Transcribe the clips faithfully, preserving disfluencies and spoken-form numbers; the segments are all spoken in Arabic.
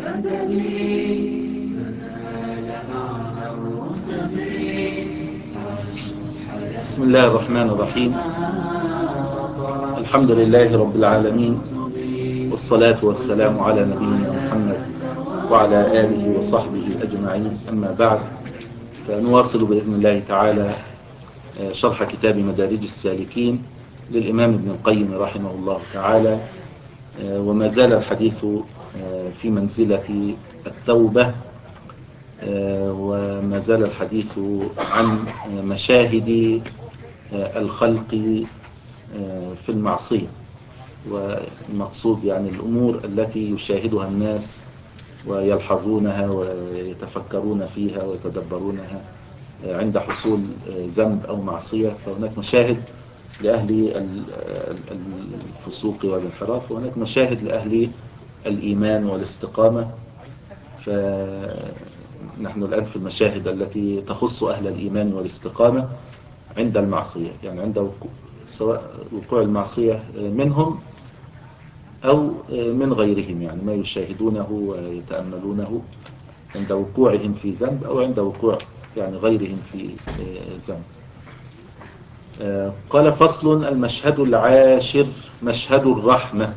بالأدب تنال أعلى الرتب. بسم الله الرحمن الرحيم. الحمد لله رب العالمين، والصلاة والسلام على نبينا محمد وعلى آله وصحبه أجمعين، أما بعد، فنواصل بإذن الله تعالى شرح كتاب مدارج السالكين للإمام ابن القيم رحمه الله تعالى، وما زال الحديث في منزلة التوبة، وما زال الحديث عن مشاهد الخلق في المعصية، والمقصود يعني الأمور التي يشاهدها الناس ويلحظونها ويتفكرون فيها ويتدبرونها عند حصول ذنب أو معصية. فهناك مشاهد لأهل الفسوق والانحراف، وهناك مشاهد لأهل الإيمان والاستقامة. فنحن الآن في المشاهد التي تخص أهل الإيمان والاستقامة عند المعصية، يعني عند وقوع سواء وقوع المعصية منهم أو من غيرهم، يعني ما يشاهدونه ويتأملونه عند وقوعهم في ذنب أو عند وقوع يعني غيرهم في ذنب. قال: فصل: المشهد العاشر مشهد الرحمة.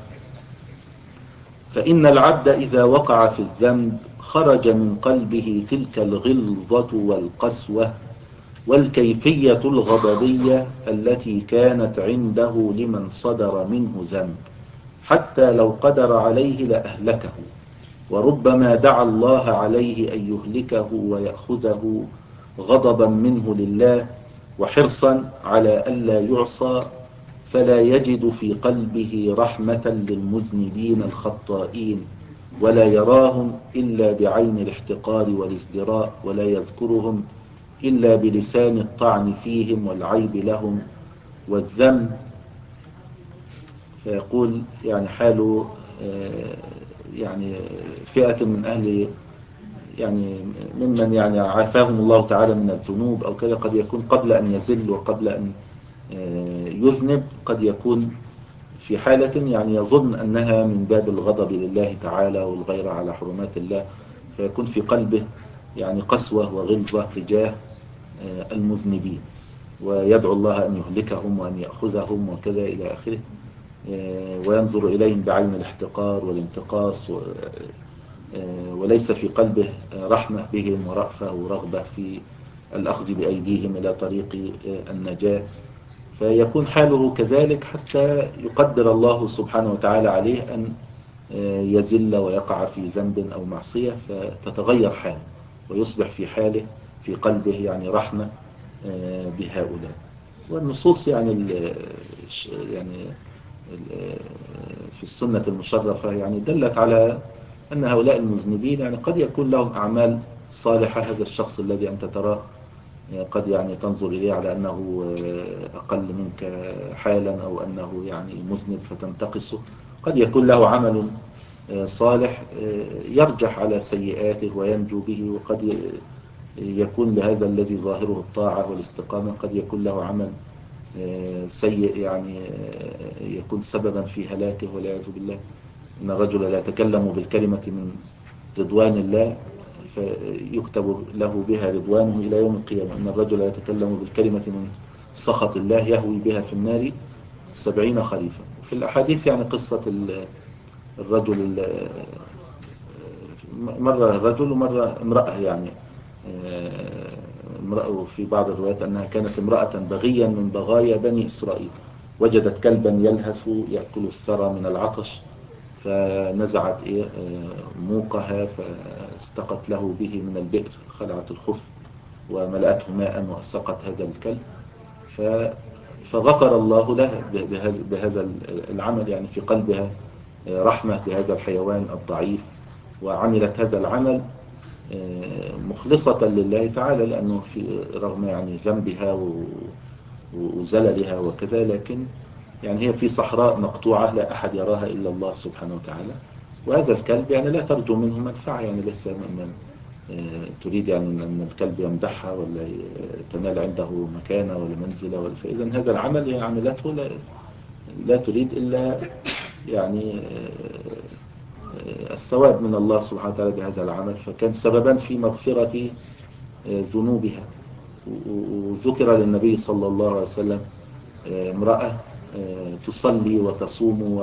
فإن العبد إذا وقع في الذنب خرج من قلبه تلك الغلظة والقسوة والكيفية الغضبية التي كانت عنده لمن صدر منه ذنب، حتى لو قدر عليه لأهلكه، وربما دعا الله عليه أن يهلكه ويأخذه غضبا منه لله وحرصا على ألا يعصى، فلا يجد في قلبه رحمة للمذنبين الخطائين، ولا يراهم إلا بعين الاحتقار والازدراء، ولا يذكرهم إلا بلسان الطعن فيهم والعيب لهم والذم. فيقول يعني حال يعني فئة من أهل يعني ممن يعني عافاهم الله تعالى من الذنوب أو كذا، قد يكون قبل أن يزل وقبل أن يذنب قد يكون في حالة يعني يظن أنها من باب الغضب لله تعالى والغير على حرمات الله، فيكون في قلبه يعني قسوة وغلظة تجاه المذنبين، ويدعو الله أن يهلكهم وأن يأخذهم وكذا إلى آخره، وينظر إليهم بعين الاحتقار والانتقاص، وليس في قلبه رحمة بهم ورأفة ورغبة في الأخذ بأيديهم إلى طريق النجاة. فيكون حاله كذلك حتى يقدر الله سبحانه وتعالى عليه أن يزل ويقع في ذنب أو معصية، فتتغير حاله ويصبح في حاله في قلبه يعني رحمة بهؤلاء. والنصوص يعني يعني في السنة المشرفة يعني دلت على أن هؤلاء المذنبين يعني قد يكون لهم أعمال صالحة. هذا الشخص الذي أنت تراه قد يعني تنظر إليه على أنه أقل منك حالا أو أنه يعني مذنب فتنتقصه، قد يكون له عمل صالح يرجح على سيئاته وينجو به، وقد يكون لهذا الذي ظاهره الطاعة والاستقامة قد يكون له عمل سيء يعني يكون سببا في هلاكه والعياذ بالله. إن الرجل لا يتكلم بالكلمة من رضوان الله فيكتب له بها رضوانه إلى يوم القيامة. إن الرجل لا يتكلم بالكلمة من سخط الله يهوي بها في النار سبعين خريفا. في الأحاديث يعني قصة الرجل، مرة رجل ومرة امرأة، يعني امرأة في بعض الروايات أنها كانت امرأة بغيا من بغايا بني إسرائيل، وجدت كلبا يلهث يأكل الثرى من العطش، فنزعت موقها فاستقت له به من البئر، خلعت الخف وملأته ماء وأسقت هذا الكلب، فغفر الله له بهذا العمل، يعني في قلبها رحمة بهذا الحيوان الضعيف، وعملت هذا العمل مخلصة لله تعالى، لأنه في رغم يعني ذنبها وزللها وكذا، لكن يعني هي في صحراء مقطوعة لا أحد يراها إلا الله سبحانه وتعالى. وهذا الكلب يعني لا ترجو منه منفعة، يعني ليس من تريد يعني أن الكلب يمدحها ولا تنال عنده مكانة ولا منزلة ولا، فإذا هذا العمل هي عملته لا, لا تريد إلا يعني الثواب من الله سبحانه وتعالى بهذا العمل، فكان سببا في مغفرة ذنوبها. وذكر للنبي صلى الله عليه وسلم امرأة تصلي وتصوم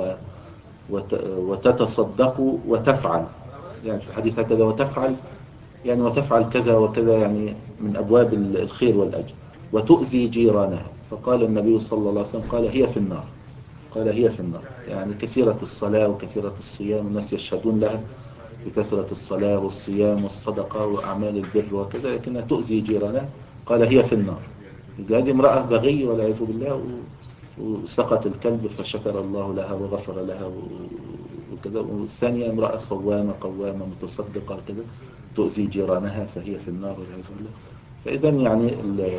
وتتصدق وتفعل، يعني في الحديث هكذا وتفعل، يعني وتفعل كذا وكذا، يعني من أبواب الخير والأجر، وتؤذي جيرانها. فقال النبي صلى الله عليه وسلم قال هي في النار، قال هي في النار. يعني كثيرة الصلاة وكثيرة الصيام، الناس يشهدون لها بكثرة الصلاة والصيام والصدقة وأعمال البر وكذا، لكنها تؤذي جيرانها. قال هي في النار. هذه امرأة بغي والعياذ بالله، وسقط الكلب فشكر الله لها وغفر لها وكذا. والثانية امرأة صوامة قوامة متصدقة كذا، تؤذي جيرانها فهي في النار والعياذ بالله. فإذا يعني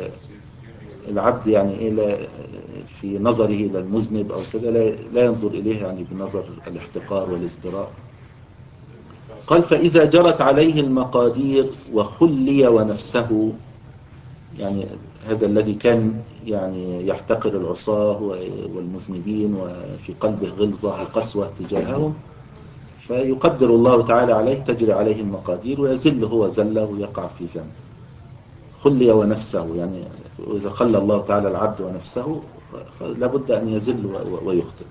العبد يعني إيه في نظره إلى المذنب أو كذا لا ينظر إليه يعني بنظر الاحتقار والازدراء. قال فإذا جرت عليه المقادير وخلي ونفسه، يعني هذا الذي كان يعني يحتقر العصاة والمذنبين وفي قلبه غلظة وقسوة تجاههم، فيقدر الله تعالى عليه، تجري عليه المقادير ويزل هو زله ويقع في ذنب. خلي ونفسه، يعني إذا خلى الله تعالى العبد ونفسه لابد أن يزل ويخطئ.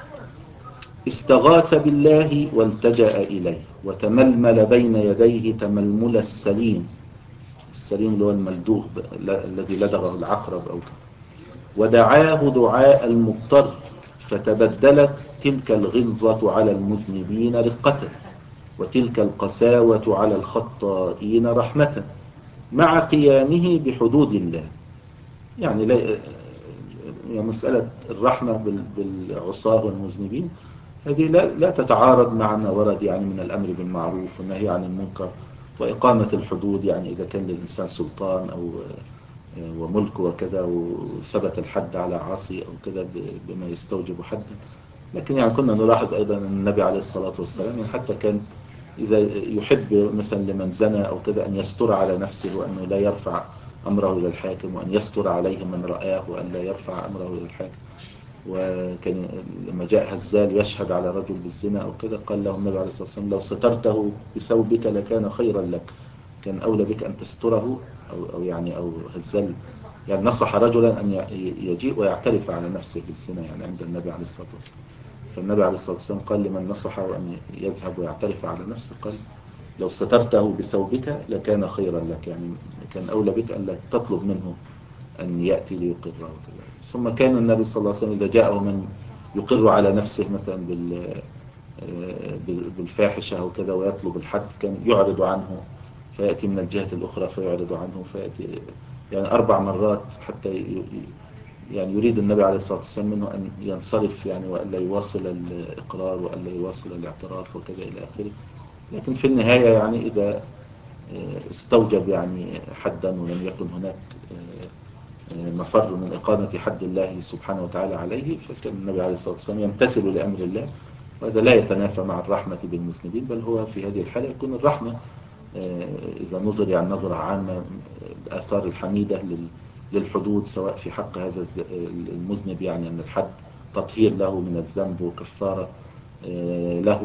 استغاث بالله والتجأ إليه وتململ بين يديه تململ السليم، السليم اللي هو الملدوغ الذي لدغه العقرب أو كده، ودعاه دعاء المضطر، فتبدلت تلك الغلظة على المذنبين رقة، وتلك القساوة على الخطائين رحمة، مع قيامه بحدود الله. يعني لا يعني مسألة الرحمة بالعصاة والمذنبين هذه لا, لا تتعارض مع ما ورد يعني من الأمر بالمعروف والنهي عن المنكر وإقامة الحدود. يعني إذا كان للإنسان سلطان أو وملك وكذا وثبت الحد على عاصي أو كذا بما يستوجب حدا. لكن يعني كنا نلاحظ أيضا أن النبي عليه الصلاة والسلام يعني حتى كان إذا يحب مثلا لمن زنى أو كذا أن يستر على نفسه وأنه لا يرفع أمره إلى الحاكم، وأن يستر عليه من رآه وأن لا يرفع أمره إلى الحاكم. وكان لما جاء هزال يشهد على رجل بالزنا أو كذا قال له النبي عليه الصلاة والسلام لو سترته بثوبك لكان خيرا لك، كان أولى بك أن تستره. أو, أو يعني أو هزال يعني نصح رجلا أن يجيء ويعترف على نفسه بالزنا يعني عند النبي عليه الصلاة والسلام. فالنبي عليه الصلاة والسلام قال لمن نصحه أن يذهب ويعترف على نفسه قال لو سترته بثوبك لكان خيرا لك، يعني كان أولى بك أن لا تطلب منه أن يأتي ليقره. ثم كان النبي صلى الله عليه وسلم إذا جاءه من يقر على نفسه مثلا بالفاحشة أو كذا ويطلب الحد كان يعرض عنه، فيأتي من الجهة الأخرى فيعرض عنه، فيأتي يعني أربع مرات حتى يعني يريد النبي عليه الصلاة والسلام منه أن ينصرف يعني وألا يواصل الإقرار وألا يواصل الاعتراف وكذا إلى آخره. لكن في النهاية يعني إذا استوجب يعني حدا ولم يكن هناك مفر من إقامة حد الله سبحانه وتعالى عليه، فكان النبي عليه الصلاة والسلام يمتثل لأمر الله، وهذا لا يتنافى مع الرحمة بالمذنبين، بل هو في هذه الحالة يكون الرحمة إذا نظر يعني نظرة عامة الآثار الحميدة للحدود سواء في حق هذا المذنب، يعني أن الحد تطهير له من الذنب وكفارة له،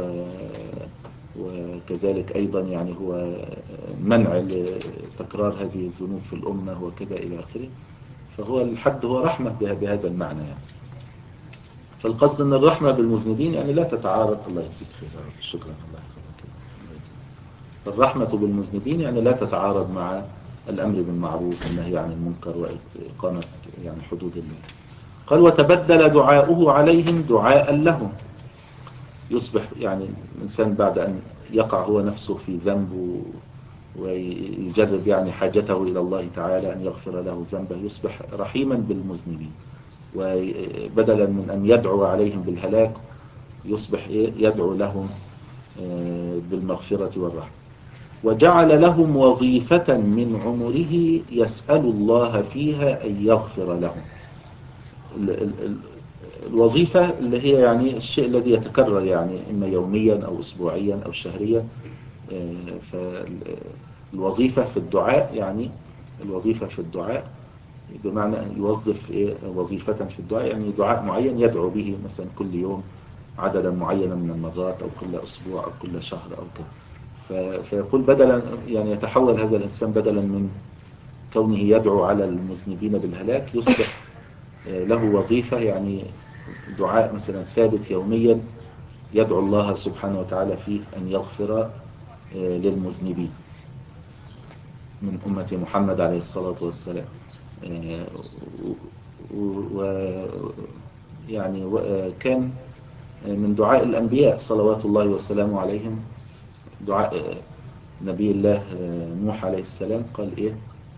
وكذلك أيضا يعني هو منع لتكرار هذه الذنوب في الأمة وكذا إلى آخره. فهو الحد هو رحمة بهذا المعنى يعني. فالقصد أن الرحمة بالمذنبين يعني لا تتعارض. الله يجزيك خير، شكرا. الله يحفظك. فالرحمة بالمذنبين يعني لا تتعارض مع الأمر بالمعروف والنهي عن المنكر وإقامة يعني حدود الله. قال وتبدل دعاؤه عليهم دعاء لهم، يصبح يعني الإنسان بعد أن يقع هو نفسه في ذنب ويجرب يعني حاجته إلى الله تعالى أن يغفر له ذنبه يصبح رحيما بالمذنبين، وبدلا من أن يدعو عليهم بالهلاك يصبح يدعو لهم بالمغفرة والرحمة. وجعل لهم وظيفة من عمره يسأل الله فيها أن يغفر لهم. الوظيفة اللي هي يعني الشيء الذي يتكرر يعني إما يوميا أو أسبوعيا أو شهريا. فالوظيفة في الدعاء يعني الوظيفة في الدعاء بمعنى أن يوظف وظيفة في الدعاء يعني دعاء معين يدعو به مثلا كل يوم عددا معينا من المرات أو كل أسبوع أو كل شهر أو كذا. فيقول بدلا يعني يتحول هذا الإنسان بدلا من كونه يدعو على المذنبين بالهلاك يصبح له وظيفة، يعني دعاء مثلا ثابت يوميا يدعو الله سبحانه وتعالى فيه أن يغفر للمذنبين من أمة محمد عليه الصلاة والسلام. ويعني كان من دعاء الأنبياء صلوات الله وسلامه عليهم دعاء نبي الله نوح عليه السلام، قال إيه؟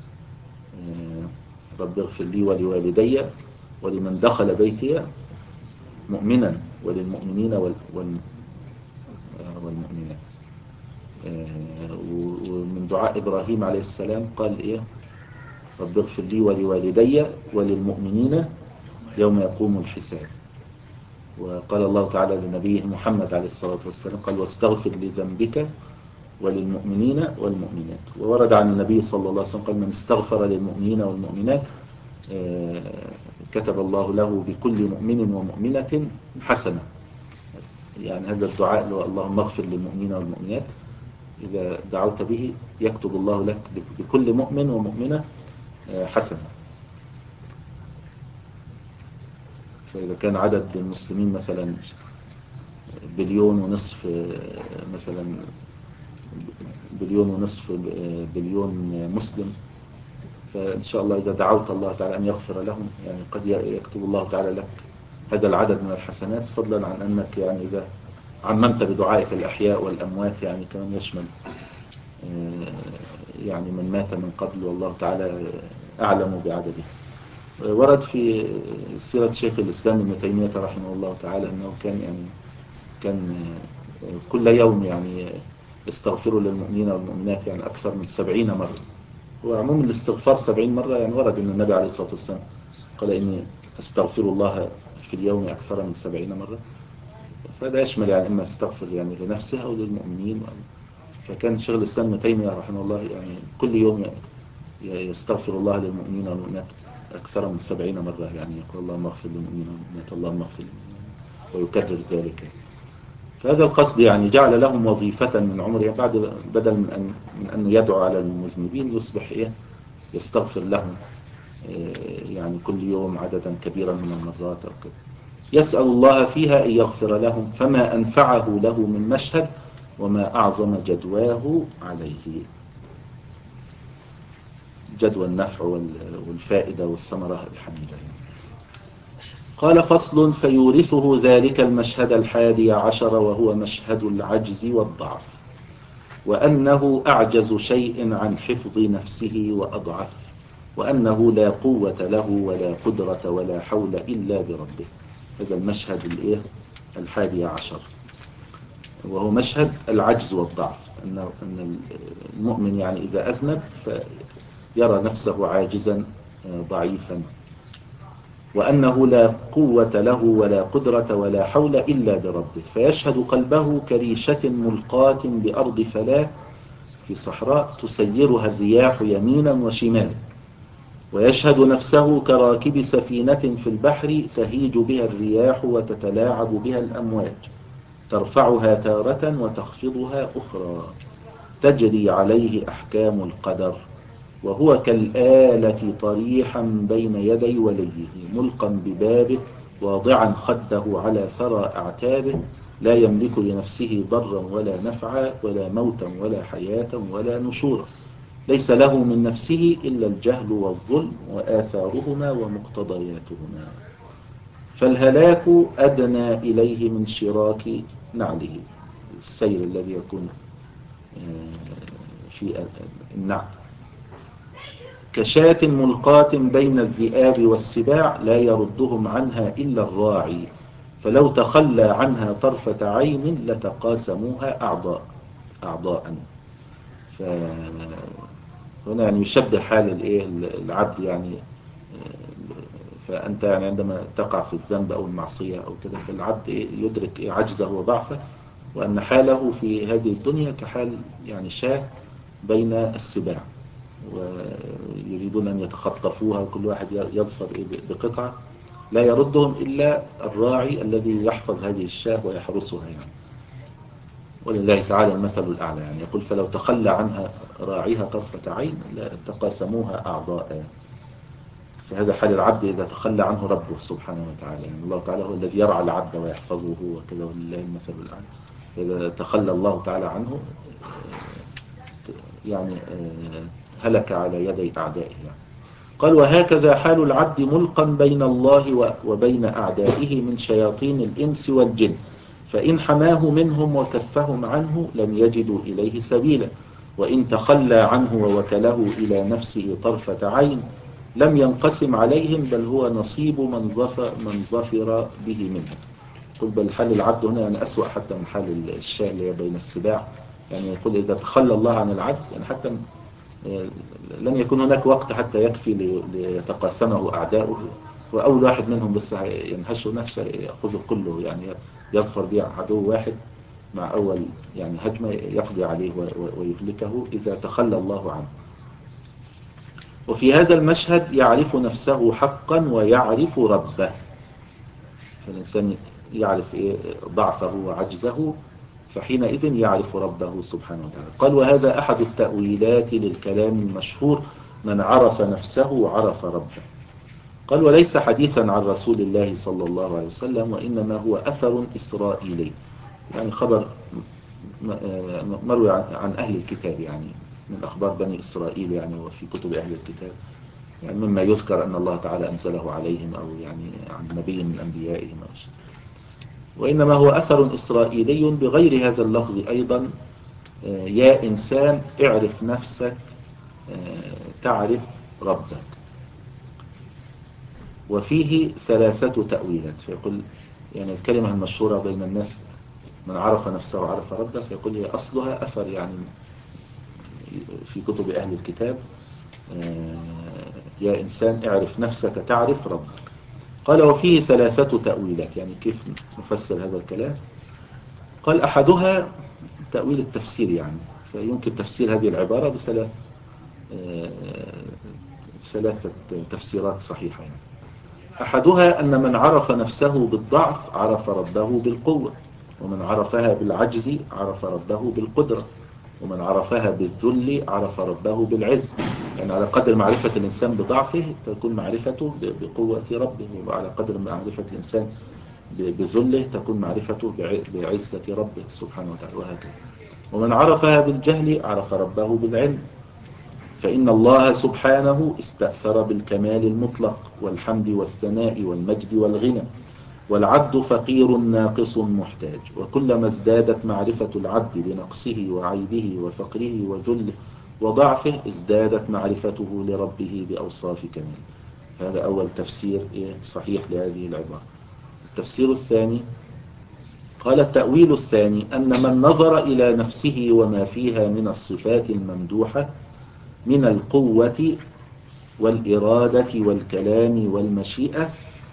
رب اغفر لي ولوالدي ولمن دخل بيتي مؤمنا وللمؤمنين والمؤمنات. ومن دعاء إبراهيم عليه السلام قال إيه؟ رب اغفر لي ولوالدي وللمؤمنين يوم يقوم الحساب. وقال الله تعالى لنبيه محمد عليه الصلاة والسلام قال واستغفر لذنبك وللمؤمنين والمؤمنات. وورد عن النبي صلى الله عليه وسلم قال من استغفر للمؤمنين والمؤمنات كتب الله له بكل مؤمن ومؤمنة حسنة. يعني هذا الدعاء اللي هو اللهم اغفر للمؤمنين والمؤمنات إذا دعوت به يكتب الله لك بكل مؤمن ومؤمنة حسنة. فإذا كان عدد المسلمين مثلا بليون ونصف، مثلا بليون ونصف بليون مسلم، فإن شاء الله إذا دعوت الله تعالى أن يغفر لهم يعني قد يكتب الله تعالى لك هذا العدد من الحسنات، فضلا عن أنك يعني إذا عممت بدعائك الأحياء والأموات يعني كمان يشمل يعني من مات من قبل والله تعالى أعلم بعدده. ورد في سيرة شيخ الإسلام ابن تيمية رحمه الله تعالى أنه كان يعني كان كل يوم يعني يستغفر للمؤمنين والمؤمنات يعني أكثر من سبعين مرة. وعموم الاستغفار سبعين مرة يعني ورد أن النبي عليه الصلاة والسلام قال إني أستغفر الله في اليوم أكثر من سبعين مرة. فهذا يشمل يعني إما استغفر يعني لنفسه أو للمؤمنين. فكان شيخ الإسلام ابن تيمية رحمه الله يعني كل يوم يستغفر الله للمؤمنين والمؤمنات أكثر من سبعين مرة، يعني يقول اللهم اغفر للمؤمنين والمؤمنات اللهم اغفر ويكرر ذلك. فهذا القصد يعني جعل لهم وظيفة من عمره بعد بدل من أن من أنه يدعو على المذنبين يصبح إيه يستغفر لهم يعني كل يوم عددا كبيرا من المرات أو كده. يسأل الله فيها أن يغفر لهم فما أنفعه له من مشهد وما أعظم جدواه عليه. جدوى النفع والفائدة والثمرة الحميدة. قال فصل فيورثه ذلك المشهد الحادي عشر وهو مشهد العجز والضعف، وأنه أعجز شيء عن حفظ نفسه وأضعف، وأنه لا قوة له ولا قدرة ولا حول إلا بربه. هذا المشهد الإيه الحادي عشر وهو مشهد العجز والضعف، أن المؤمن يعني إذا أذنب فيرى نفسه عاجزا ضعيفا، وأنه لا قوة له ولا قدرة ولا حول إلا بربه، فيشهد قلبه كريشة ملقاة بأرض فلاة في صحراء تسيرها الرياح يمينا وشمالا، ويشهد نفسه كراكب سفينة في البحر تهيج بها الرياح وتتلاعب بها الأمواج، ترفعها تارة وتخفضها أخرى، تجري عليه أحكام القدر، وهو كالآلة طريحا بين يدي وليه، ملقا ببابه واضعا خده على ثرى أعتابه، لا يملك لنفسه ضرا ولا نفعا ولا موتا ولا حياة ولا نشورا، ليس له من نفسه إلا الجهل والظلم وآثارهما ومقتضياتهما، فالهلاك أدنى إليه من شراك نعله، السير الذي يكون في النعل، كشاة ملقاة بين الذئاب والسباع لا يردهم عنها إلا الراعي، فلو تخلى عنها طرفة عين لتقاسموها أعضاء أعضاء. فهنا يعني يشبه حال العبد، يعني فأنت يعني عندما تقع في الذنب أو المعصية أو كده، فالعبد يدرك عجزه وضعفه، وأن حاله في هذه الدنيا كحال يعني شاة بين السباع، ويريدون أن يتخطفوها وكل واحد يظفر بقطعة، لا يردهم إلا الراعي الذي يحفظ هذه الشاة ويحرسها يعني. ولله تعالى المثل الأعلى يعني. يقول فلو تخلى عنها راعيها طرفة عين تقاسموها أعضاء. فهذا حال العبد إذا تخلى عنه ربه سبحانه وتعالى يعني. الله تعالى هو الذي يرعى العبد ويحفظه وكذا، ولله المثل الأعلى. إذا تخلى الله تعالى عنه يعني هلك على يدي أعدائه يعني. قال وهكذا حال العبد ملقا بين الله وبين أعدائه من شياطين الإنس والجن، فإن حماه منهم وكفهم عنه لم يجدوا إليه سبيلا، وإن تخلى عنه ووكله إلى نفسه طرفة عين لم ينقسم عليهم، بل هو نصيب من ظفر, من ظفر به منهم. قل بل حال العبد هنا يعني أسوأ حتى من حال الشاه اللي بين السباع يعني. يقول إذا تخلى الله عن العبد يعني حتى لن يكون هناك وقت حتى يكفي ليتقاسمه أعداؤه، وأول واحد منهم بس ينهشه نهشه يأخذه كله يعني، يظفر به عدو واحد مع أول يعني هجمة يقضي عليه ويهلكه إذا تخلى الله عنه. وفي هذا المشهد يعرف نفسه حقا ويعرف ربه، فالإنسان يعرف إيه ضعفه وعجزه، فحينئذ يعرف ربه سبحانه وتعالى. قال وهذا أحد التأويلات للكلام المشهور من عرف نفسه عرف ربه. قال وليس حديثا عن رسول الله صلى الله عليه وسلم، وإنما هو أثر إسرائيلي يعني خبر مروي عن أهل الكتاب يعني، من أخبار بني إسرائيل يعني، وفي كتب أهل الكتاب يعني، مما يذكر أن الله تعالى أنزله عليهم أو يعني عن نبي من أنبيائهم أو شيء. وإنما هو أثر إسرائيلي بغير هذا اللفظ أيضا، يا إنسان اعرف نفسك تعرف ربك. وفيه ثلاثة تأويلات، فيقول يعني الكلمة المشهورة بين الناس من عرف نفسه وعرف ربه، فيقول هي أصلها أثر يعني في كتب أهل الكتاب، يا إنسان اعرف نفسك تعرف ربك. قال وفيه ثلاثة تأويلات، يعني كيف نفسر هذا الكلام؟ قال أحدها تأويل التفسير يعني، فيمكن تفسير هذه العبارة بثلاث ثلاثة تفسيرات صحيحة يعني. أحدها أن من عرف نفسه بالضعف عرف ربه بالقوة، ومن عرفها بالعجز عرف ربه بالقدرة، ومن عرفها بالذل عرف ربه بالعز. يعني على قدر معرفة الإنسان بضعفه تكون معرفته بقوة ربه، وعلى قدر معرفة الإنسان بذله تكون معرفته بعزة ربه سبحانه وتعالى، وهكذا. ومن عرفها بالجهل عرف ربه بالعلم، فإن الله سبحانه استأثر بالكمال المطلق والحمد والثناء والمجد والغنى، والعبد فقير ناقص محتاج، وكلما ازدادت معرفة العبد بنقصه وعيبه وفقره وذله وضعفه ازدادت معرفته لربه بأوصاف كماله. هذا أول تفسير صحيح لهذه العبارة. التفسير الثاني قال التأويل الثاني أن من نظر إلى نفسه وما فيها من الصفات الممدوحة من القوة والإرادة والكلام والمشيئة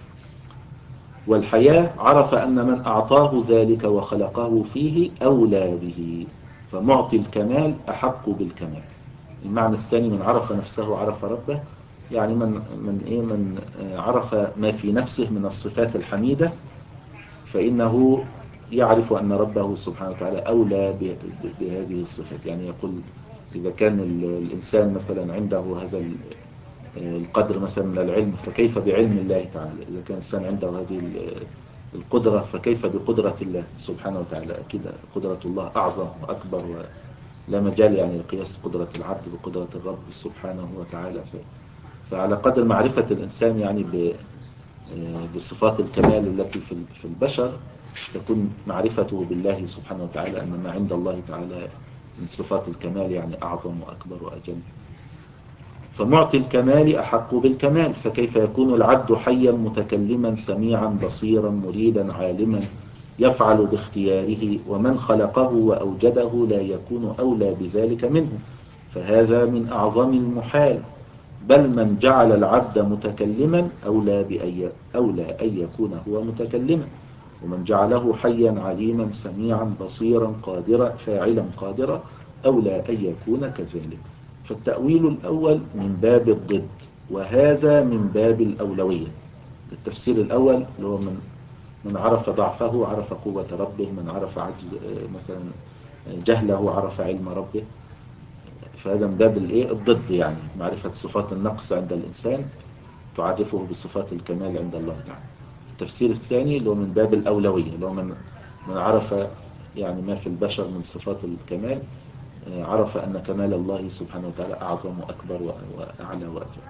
والحياة عرف أن من أعطاه ذلك وخلقه فيه أولى به، فمعطي الكمال أحق بالكمال. المعنى الثاني من عرف نفسه عرف ربه، يعني من من إيه من عرف ما في نفسه من الصفات الحميدة، فإنه يعرف أن ربه سبحانه وتعالى أولى بهذه الصفات. يعني يقول إذا كان الإنسان مثلا عنده هذا القدر مثلا من العلم، فكيف بعلم الله تعالى؟ إذا كان الإنسان عنده هذه القدرة فكيف بقدرة الله سبحانه وتعالى؟ أكيد قدرة الله أعظم وأكبر، ولا مجال يعني لقياس قدرة العبد بقدرة الرب سبحانه وتعالى. فعلى قدر معرفة الإنسان يعني بصفات الكمال التي في البشر تكون معرفته بالله سبحانه وتعالى أن ما عند الله تعالى من صفات الكمال يعني أعظم وأكبر وأجل. فمعطي الكمال أحق بالكمال، فكيف يكون العبد حيا متكلما سميعا بصيرا مريدا عالما يفعل باختياره، ومن خلقه وأوجده لا يكون أولى بذلك منه؟ فهذا من أعظم المحال، بل من جعل العبد متكلما أولى بأي أولى أن يكون هو متكلما، ومن جعله حيا عليما سميعا بصيرا قادرا فاعلا قادرا أولى أن يكون كذلك. فالتأويل الأول من باب الضد، وهذا من باب الأولوية. التفسير الأول اللي هو من من عرف ضعفه عرف قوة ربه، من عرف عجز مثلا جهله عرف علم ربه. فهذا من باب الايه الضد، يعني معرفة صفات النقص عند الإنسان تعرفه بصفات الكمال عند الله تعالى. التفسير الثاني اللي هو من باب الأولوية، اللي هو من من عرف يعني ما في البشر من صفات الكمال عرف أن كمال الله سبحانه وتعالى أعظم وأكبر وأعلى وأجل.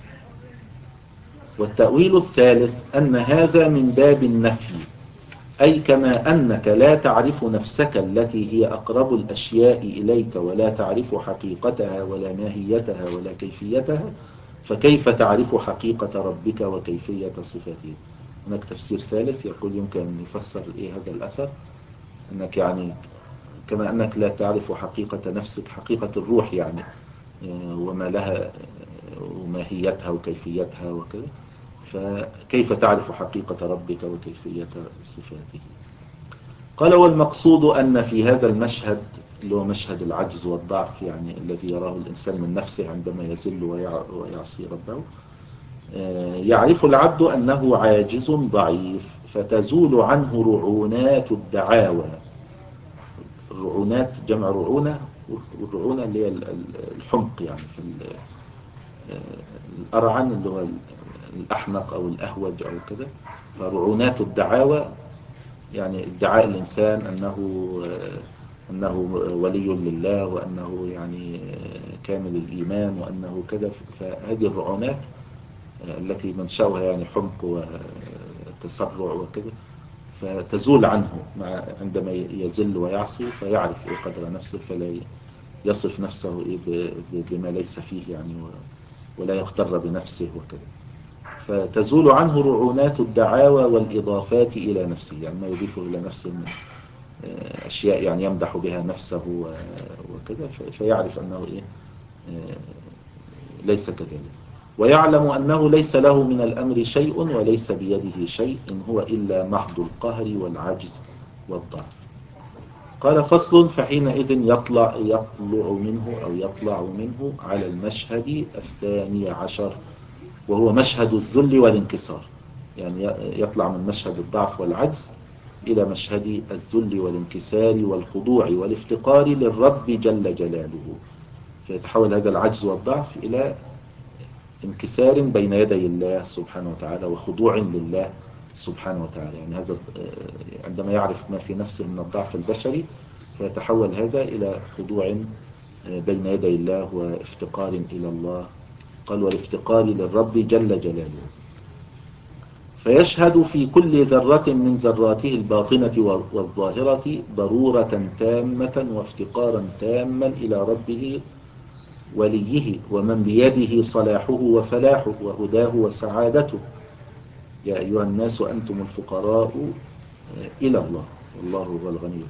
والتأويل الثالث أن هذا من باب النفي، أي كما أنك لا تعرف نفسك التي هي أقرب الأشياء إليك ولا تعرف حقيقتها ولا ماهيتها ولا كيفيتها، فكيف تعرف حقيقة ربك وكيفية صفاته. هناك تفسير ثالث يقول يمكن أن يفسر إيه هذا الأثر، أنك يعني كما أنك لا تعرف حقيقة نفسك، حقيقة الروح يعني وما لها وماهيتها وكيفيتها وكذا، فكيف تعرف حقيقة ربك وكيفية صفاته. قال والمقصود أن في هذا المشهد اللي هو مشهد العجز والضعف، يعني الذي يراه الإنسان من نفسه عندما يزل ويعصي ربه، يعرف العبد أنه عاجز ضعيف فتزول عنه رعونات الدعاوى. الرعونات جمع رعونة، والرعونة اللي هي الحمق يعني في الأرعن اللي هو الأحمق أو الأهوج أو كذا. فرعونات الدعاوى يعني ادعاء الإنسان أنه أنه ولي لله وأنه يعني كامل الإيمان وأنه كذا. فهذه الرعونات التي منشأها يعني حمق وتسرع وكذا، فتزول عنه عندما يزل ويعصي، فيعرف إيه قدر نفسه فلا يصف نفسه إيه بما ليس فيه يعني، ولا يغتر بنفسه وكذا. فتزول عنه رعونات الدعاوى والإضافات إلى نفسه، يعني ما يضيفه إلى نفسه من أشياء يعني يمدح بها نفسه وكذا، فيعرف أنه إيه ليس كذلك. ويعلم أنه ليس له من الأمر شيء وليس بيده شيء، إن هو إلا محض القهر والعجز والضعف. قال فصل فحينئذ يطلع, يطلع منه أو يطلع منه على المشهد الثاني عشر، وهو مشهد الذل والانكسار. يعني يطلع من مشهد الضعف والعجز إلى مشهد الذل والانكسار والخضوع والافتقار للرب جل جلاله، فيتحول هذا العجز والضعف إلى انكسار بين يدي الله سبحانه وتعالى وخضوع لله سبحانه وتعالى. يعني هذا عندما يعرف ما في نفسه من الضعف البشري فيتحول هذا إلى خضوع بين يدي الله وافتقار إلى الله. قال والافتقار للرب جل جلاله. فيشهد في كل ذرة من ذراته الباطنة والظاهرة ضرورة تامة وافتقارا تاما إلى ربه وليه ومن بيده صلاحه وفلاحه وهداه وسعادته. يا أيها الناس أنتم الفقراء إلى الله والله هو الغني.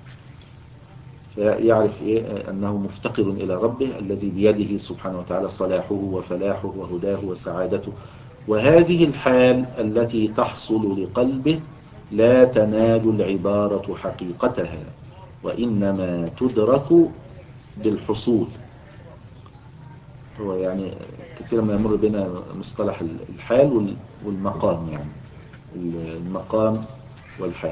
فيعرف إيه أنه مفتقر إلى ربه الذي بيده سبحانه وتعالى صلاحه وفلاحه وهداه وسعادته. وهذه الحال التي تحصل لقلبه لا تنال العبارة حقيقتها، وإنما تدرك بالحصول. هو يعني كثيرا ما يمر بنا مصطلح الحال والمقام، يعني المقام والحال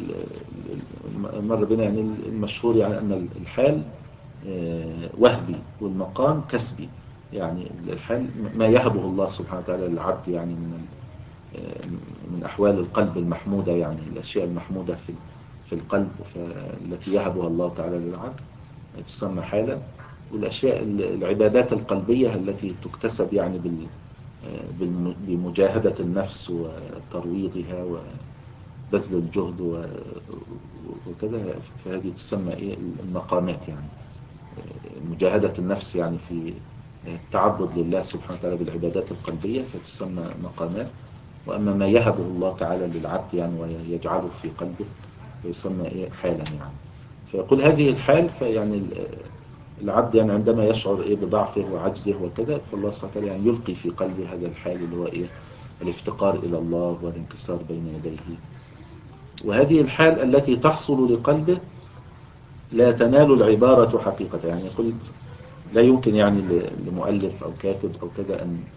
مر بنا. يعني المشهور يعني أن الحال وهبي والمقام كسبي. يعني الحال ما يهبه الله سبحانه وتعالى للعبد يعني من من أحوال القلب المحمودة، يعني الأشياء المحمودة في في القلب التي يهبها الله تعالى للعبد تسمى حالا. والأشياء العبادات القلبية التي تكتسب يعني بمجاهدة النفس وترويضها وبذل الجهد وكذا، فهذه تسمى إيه المقامات. يعني مجاهدة النفس يعني في التعبد لله سبحانه وتعالى بالعبادات القلبية فتسمى مقامات. وأما ما يهبه الله تعالى للعبد يعني ويجعله في قلبه فيسمى إيه حالا. يعني فيقول هذه الحال فيعني العبد يعني عندما يشعر إيه بضعفه وعجزه وكذا، فالله سبحانه وتعالى يعني يلقي في قلبه هذا الحال اللي هو إيه الافتقار إلى الله والانكسار بين يديه. وهذه الحال التي تحصل لقلبه لا تنال العبارة حقيقة. يعني يقول لا يمكن يعني لمؤلف أو كاتب أو كذا أن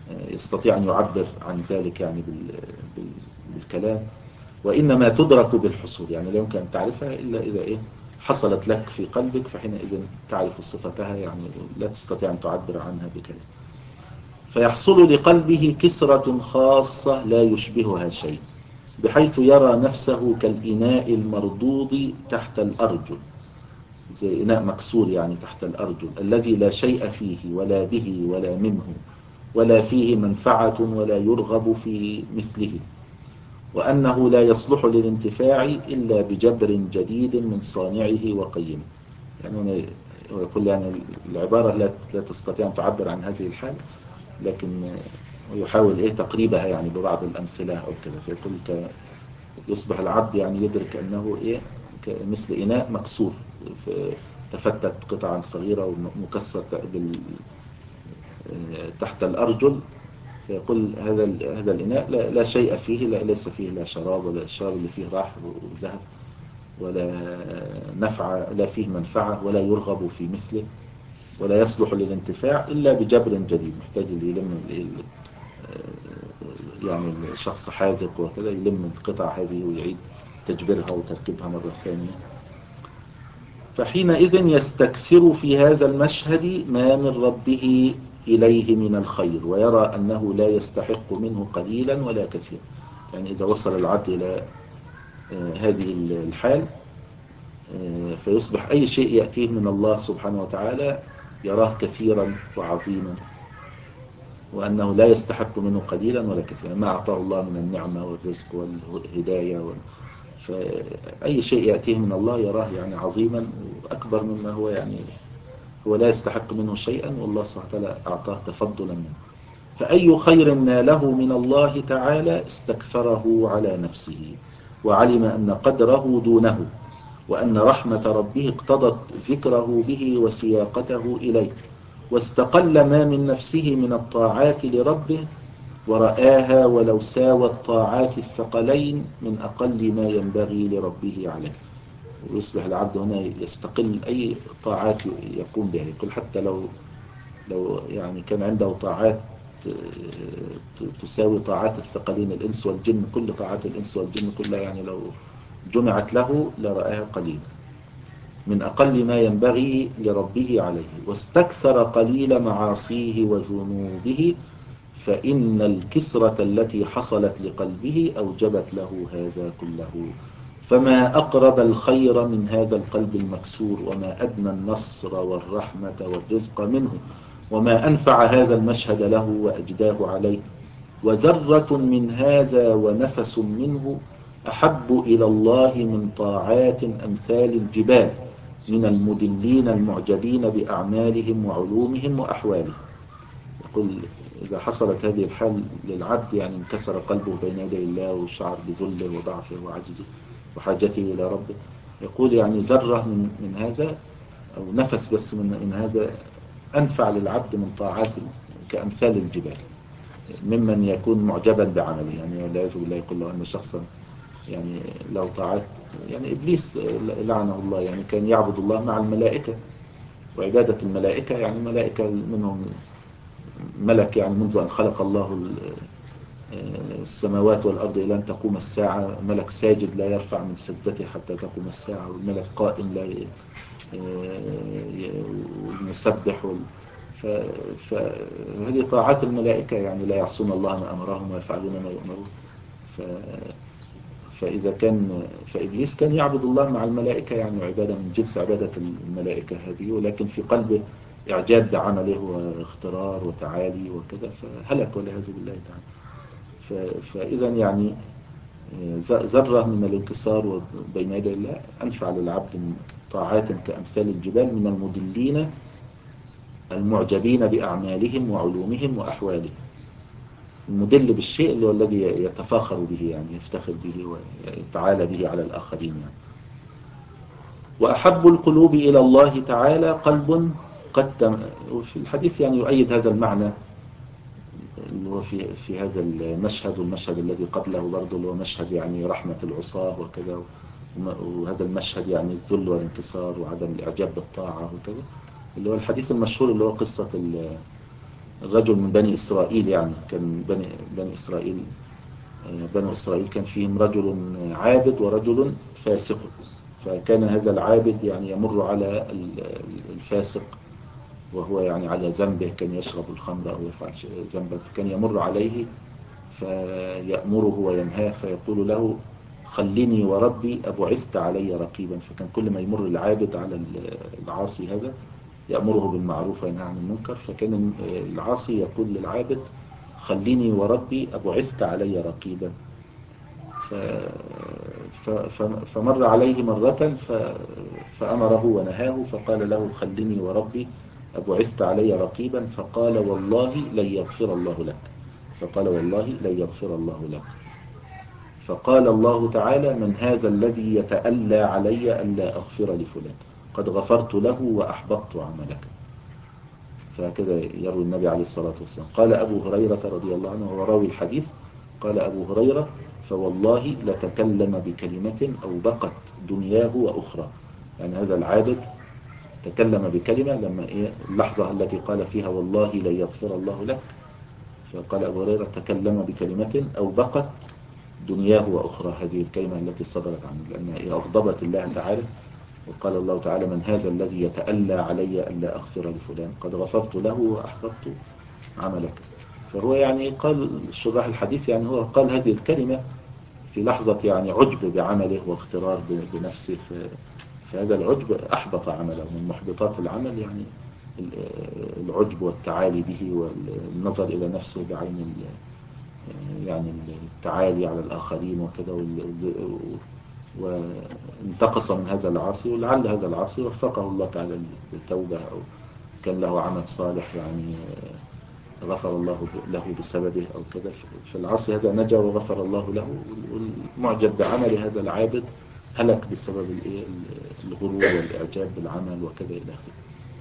يستطيع أن يعبر عن ذلك يعني بالكلام، وإنما تدرك بالحصول، يعني لا يمكن أن تعرفها إلا إذا إيه حصلت لك في قلبك، فحينئذ تعرف صفتها، يعني لا تستطيع أن تعبر عنها بكلام. فيحصل لقلبه كسرة خاصة لا يشبهها شيء، بحيث يرى نفسه كالإناء المردود تحت الأرجل، زي إناء مكسور يعني تحت الأرجل، الذي لا شيء فيه ولا به ولا منه، ولا فيه منفعة ولا يرغب في مثله، وأنه لا يصلح للانتفاع إلا بجبر جديد من صانعه وقيمه. يعني يقول يعني العبارة لا لا تستطيع أن تعبر عن هذه الحال، لكن يحاول إيه تقريبها يعني ببعض الأمثلة أو كذا. فيقول يصبح العبد يعني يدرك أنه إيه مثل إناء مكسور تفتت قطعا صغيرة ومكسر تحت الأرجل. فيقول هذا هذا الإناء لا, لا شيء فيه، لا ليس فيه لا شراب، ولا الشراب اللي فيه راح وذهب، ولا نفع، لا فيه منفعة، ولا يرغب في مثله، ولا يصلح للانتفاع إلا بجبر جديد. محتاج اللي يلم يعني الشخص حاذق وكذا يلم القطع هذه ويعيد تجبيرها وتركيبها مرة ثانية. فحينئذ يستكثر في هذا المشهد ما من ربه إليه من الخير، ويرى أنه لا يستحق منه قليلا ولا كثيرا. يعني إذا وصل العبد إلى هذه الحال فيصبح أي شيء يأتيه من الله سبحانه وتعالى يراه كثيرا وعظيما، وأنه لا يستحق منه قليلا ولا كثيرا، ما أعطاه الله من النعمة والرزق والهداية وال... فأي شيء يأتيه من الله يراه يعني عظيما وأكبر مما هو، يعني هو لا يستحق منه شيئا، والله سبحانه وتعالى أعطاه تفضلا منه. فأي خير ناله من الله تعالى استكثره على نفسه، وعلم أن قدره دونه، وأن رحمة ربه اقتضت ذكره به وسياقته إليه، واستقل ما من نفسه من الطاعات لربه ورآها ولو ساوى الطاعات الثقلين من أقل ما ينبغي لربه عليه. ويصبح العبد هنا يستقل أي طاعات يقوم بها، يقول حتى لو لو يعني كان عنده طاعات تساوي طاعات الثقلين الإنس والجن، كل طاعات الإنس والجن كلها يعني لو جمعت له لرآها قليل من أقل ما ينبغي لربه عليه، واستكثر قليل معاصيه وذنوبه، فإن الكسرة التي حصلت لقلبه أوجبت له هذا كله. فما أقرب الخير من هذا القلب المكسور، وما أدنى النصر والرحمة والرزق منه، وما أنفع هذا المشهد له وأجداه عليه. وذرة من هذا ونفس منه أحب إلى الله من طاعات أمثال الجبال من المدلين المعجبين بأعمالهم وعلومهم وأحوالهم. يقول إذا حصلت هذه الحال للعبد يعني انكسر قلبه بين يدي الله وشعر بذله وضعفه وعجزه وحاجته إلى ربه، يقول يعني ذرة من, من هذا أو نفس بس من, من هذا أنفع للعبد من طاعات كأمثال الجبال، ممن يكون معجبا بعمله. يعني والعياذ بالله يقول له أن شخصا يعني له طاعات، يعني إبليس لعنه الله يعني كان يعبد الله مع الملائكة، وعبادة الملائكة يعني ملائكة منهم ملك يعني منذ أن خلق الله السماوات والأرض إلى أن تقوم الساعة ملك ساجد لا يرفع من سجدته حتى تقوم الساعة، والملك قائم لا يسبح. فهذه طاعات الملائكة يعني لا يعصون الله ما أمرهم ويفعلون ما يؤمرون. فإذا كان فإبليس كان يعبد الله مع الملائكة يعني عبادة من جنس عبادة الملائكة هذه، ولكن في قلبه إعجاب بعمله واخترار وتعالي وكذا فهلك والعياذ بالله تعالى. فإذا يعني ذرة من الانكسار بين يدي الله أنفع للعبد من طاعات كأمثال الجبال من المدلين المعجبين بأعمالهم وعلومهم وأحوالهم. المدل بالشيء اللي هو الذي يتفاخر به يعني يفتخر به ويتعالى به على الآخرين يعني. وأحب القلوب إلى الله تعالى قلب قد تم، وفي الحديث يعني يؤيد هذا المعنى اللي هو في في هذا المشهد، والمشهد الذي قبله برضه اللي هو مشهد يعني رحمة العصاة وكذا، وهذا المشهد يعني الذل والانكسار وعدم الإعجاب بالطاعة وكذا، اللي هو الحديث المشهور اللي هو قصة الرجل من بني إسرائيل، يعني كان بني, بني إسرائيل بنو إسرائيل كان فيهم رجل عابد ورجل فاسق. فكان هذا العابد يعني يمر على الفاسق وهو يعني على ذنبه، كان يشرب الخمر أو يفعل ذنبا، فكان يمر عليه فيأمره وينهاه فيقول له خلني وربي أبعثت علي رقيبا. فكان كل ما يمر العابد على العاصي هذا يأمره بالمعروف وينهى عن المنكر، فكان العاصي يقول للعابد خلني وربي أبعثت علي رقيبا. ف... ف... ف... فمر عليه مرة ف... فأمره ونهاه فقال له خلني وربي أبعثت علي رقيبا، فقال والله لن يغفر الله لك. فقال والله لن يغفر الله لك. فقال الله تعالى من هذا الذي يتألى علي ألا أغفر لفلان، قد غفرت له وأحبطت عملك. فهكذا يروي النبي عليه الصلاة والسلام. قال أبو هريرة رضي الله عنه وهو راوي الحديث، قال أبو هريرة فوالله لتكلم بكلمة أو بقت دنياه وأخرى. يعني هذا العابد تكلم بكلمة لما إيه اللحظة التي قال فيها والله لن يغفر الله لك، فقال أبو هريرة تكلم بكلمة أو بقت دنياه وأخرى، هذه الكلمة التي صدرت عنه لأنها أغضبت الله تعالى. وقال الله تعالى من هذا الذي يتألى علي ألا أغفر لفلان، قد غفرت له وأحبطت عملك. فهو يعني قال شراح الحديث يعني هو قال هذه الكلمة في لحظة يعني عجب بعمله واغترار بنفسه، فهذا العجب أحبط عمله. من محبطات العمل يعني العجب والتعالي به والنظر إلى نفسه بعين يعني التعالي على الآخرين وكذا، وانتقص من هذا العاصي. ولعل هذا العاصي وفقه الله تعالى للتوبة أو كان له عمل صالح يعني غفر الله له بسببه أو كذا، فالعاصي هذا نجا وغفر الله له، والمعجب بعمل هذا العابد هلك بسبب الغرور والإعجاب بالعمل وكذا إلى آخره.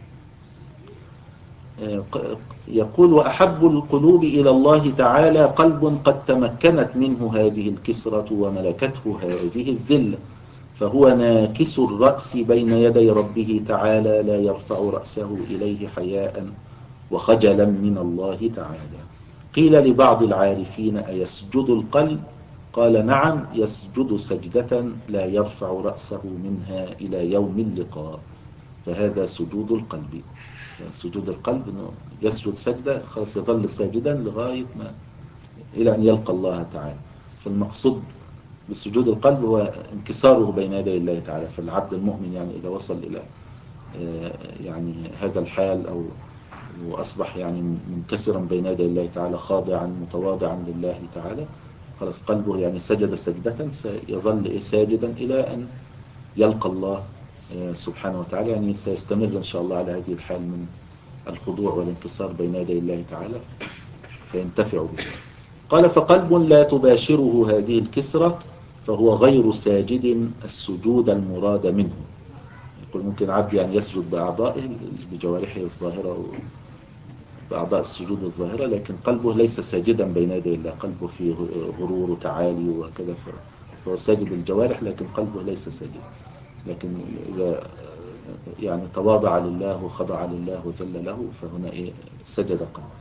يقول وأحب القلوب إلى الله تعالى قلب قد تمكنت منه هذه الكسرة وملكته هذه الذلة، فهو ناكس الرأس بين يدي ربه تعالى لا يرفع رأسه إليه حياء وخجلا من الله تعالى. قيل لبعض العارفين أيسجد القلب؟ قال نعم يسجد سجدة لا يرفع رأسه منها إلى يوم اللقاء، فهذا سجود القلب. سجود القلب انه يسجد سجدة خلاص يظل ساجدا لغاية ما إلى أن يلقى الله تعالى. فالمقصود بسجود القلب هو انكساره بين يدي الله تعالى. فالعبد المؤمن يعني إذا وصل إلى يعني هذا الحال أو وأصبح يعني منكسرا بين يدي الله تعالى خاضعا متواضعا لله تعالى، خلاص قلبه يعني سجد سجدة سيظل ساجدا إلى أن يلقى الله سبحانه وتعالى. يعني سيستمر إن شاء الله على هذه الحال من الخضوع والانكسار بين يدي الله تعالى فينتفع به. قال فقلب لا تباشره هذه الكسرة فهو غير ساجد السجود المراد منه. يقول ممكن عبد يعني يسجد بأعضائه بجوارحه الظاهرة بأعضاء السجود الظاهرة، لكن قلبه ليس ساجدا بين يدي الله، قلبه فيه غرور وتعالي وكذا، فهو ساجد الجوارح لكن قلبه ليس ساجد. لكن إذا يعني تواضع لله وخضع لله وذل له فهنا إيه سجد قلبه.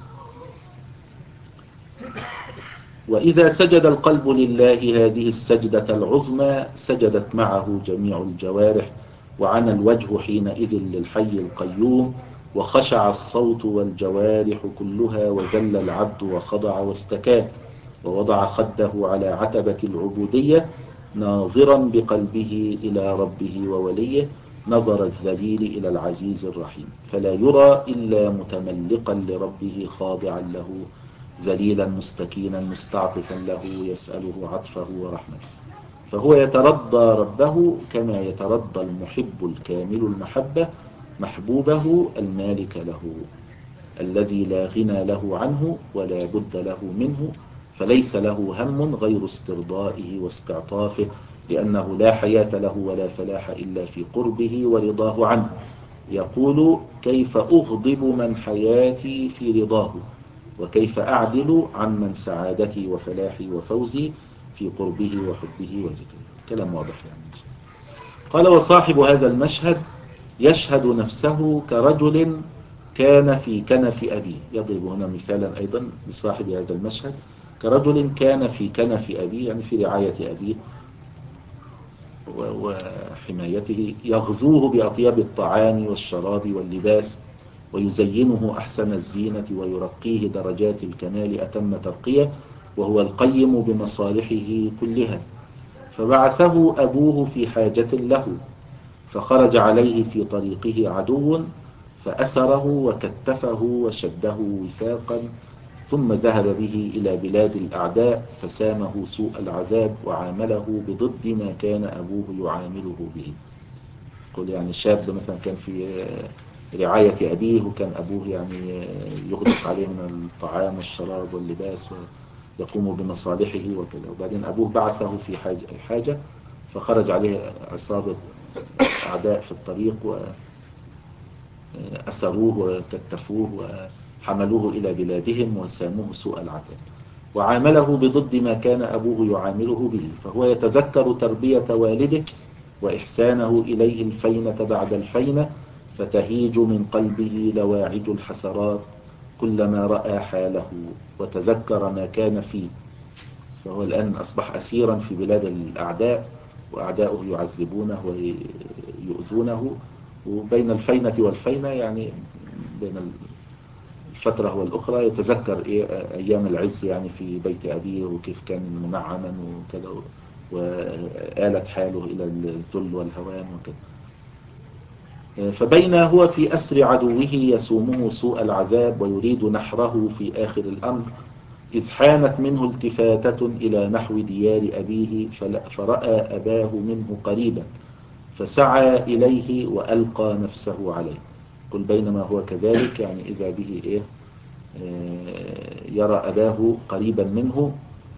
وإذا سجد القلب لله هذه السجدة العظمى سجدت معه جميع الجوارح، وعن الوجه حينئذ للحي القيوم، وخشع الصوت والجوارح كلها، وذل العبد وخضع واستكان، ووضع خده على عتبة العبودية ناظرا بقلبه إلى ربه ووليه نظر الذليل إلى العزيز الرحيم، فلا يرى إلا متملقا لربه خاضعا له ذليلا مستكينا مستعطفا له يسأله عطفه ورحمته. فهو يترضى ربه كما يترضى المحب الكامل المحبة محبوبه المالك له الذي لا غنى له عنه ولا بد له منه، فليس له هم غير استرضائه واستعطافه، لأنه لا حياة له ولا فلاح إلا في قربه ورضاه عنه. يقول كيف أغضب من حياتي في رضاه، وكيف أعدل عن من سعادتي وفلاحي وفوزي في قربه وحبه وذكره. كلام واضح يعني. قال وصاحب هذا المشهد يشهد نفسه كرجل كان في كنف أبيه. يضرب هنا مثالا أيضا لصاحب هذا المشهد: كرجل كان في كنف أبيه، يعني في رعاية أبيه وحمايته، يغزوه بأطيب الطعام والشراب واللباس، ويزينه أحسن الزينة، ويرقيه درجات الكمال أتم ترقية، وهو القيم بمصالحه كلها. فبعثه أبوه في حاجة له، فخرج عليه في طريقه عدو، فأسره وكتفه وشده وثاقا، ثم ذهب به إلى بلاد الأعداء، فسامه سوء العذاب وعامله بضد ما كان أبوه يعامله به. قل يعني شاب مثلا كان في رعاية أبيه، وكان أبوه يعني يغدق عليه من الطعام والشراب واللباس ويقوم بمصالحه وكذا، وبعدين أبوه بعثه في حاجة, حاجة فخرج عليه عصابة أعداء في الطريق وأسروه وكتفوه وحملوه إلى بلادهم وساموه سوء العذاب، وعامله بضد ما كان أبوه يعامله به. فهو يتذكر تربية والده وإحسانه إليه الفينة بعد الفينة، فتهيج من قلبه لواعج الحسرات كلما رأى حاله وتذكر ما كان فيه. فهو الآن أصبح أسيرا في بلاد الأعداء، وأعداؤه يعذبونه ويؤذونه، وبين الفينة والفينة يعني بين الفترة والأخرى يتذكر إيه أيام العز يعني في بيت أبيه، وكيف كان منعما وكذا، وآلت حاله إلى الذل والهوان وكذا. فبين هو في أسر عدوه يسومه سوء العذاب ويريد نحره في آخر الأمر، إذ حانت منه التفاتة إلى نحو ديار أبيه، فرأى أباه منه قريبا، فسعى إليه وألقى نفسه عليه. قل بينما هو كذلك يعني إذا به إيه يرى أباه قريبا منه،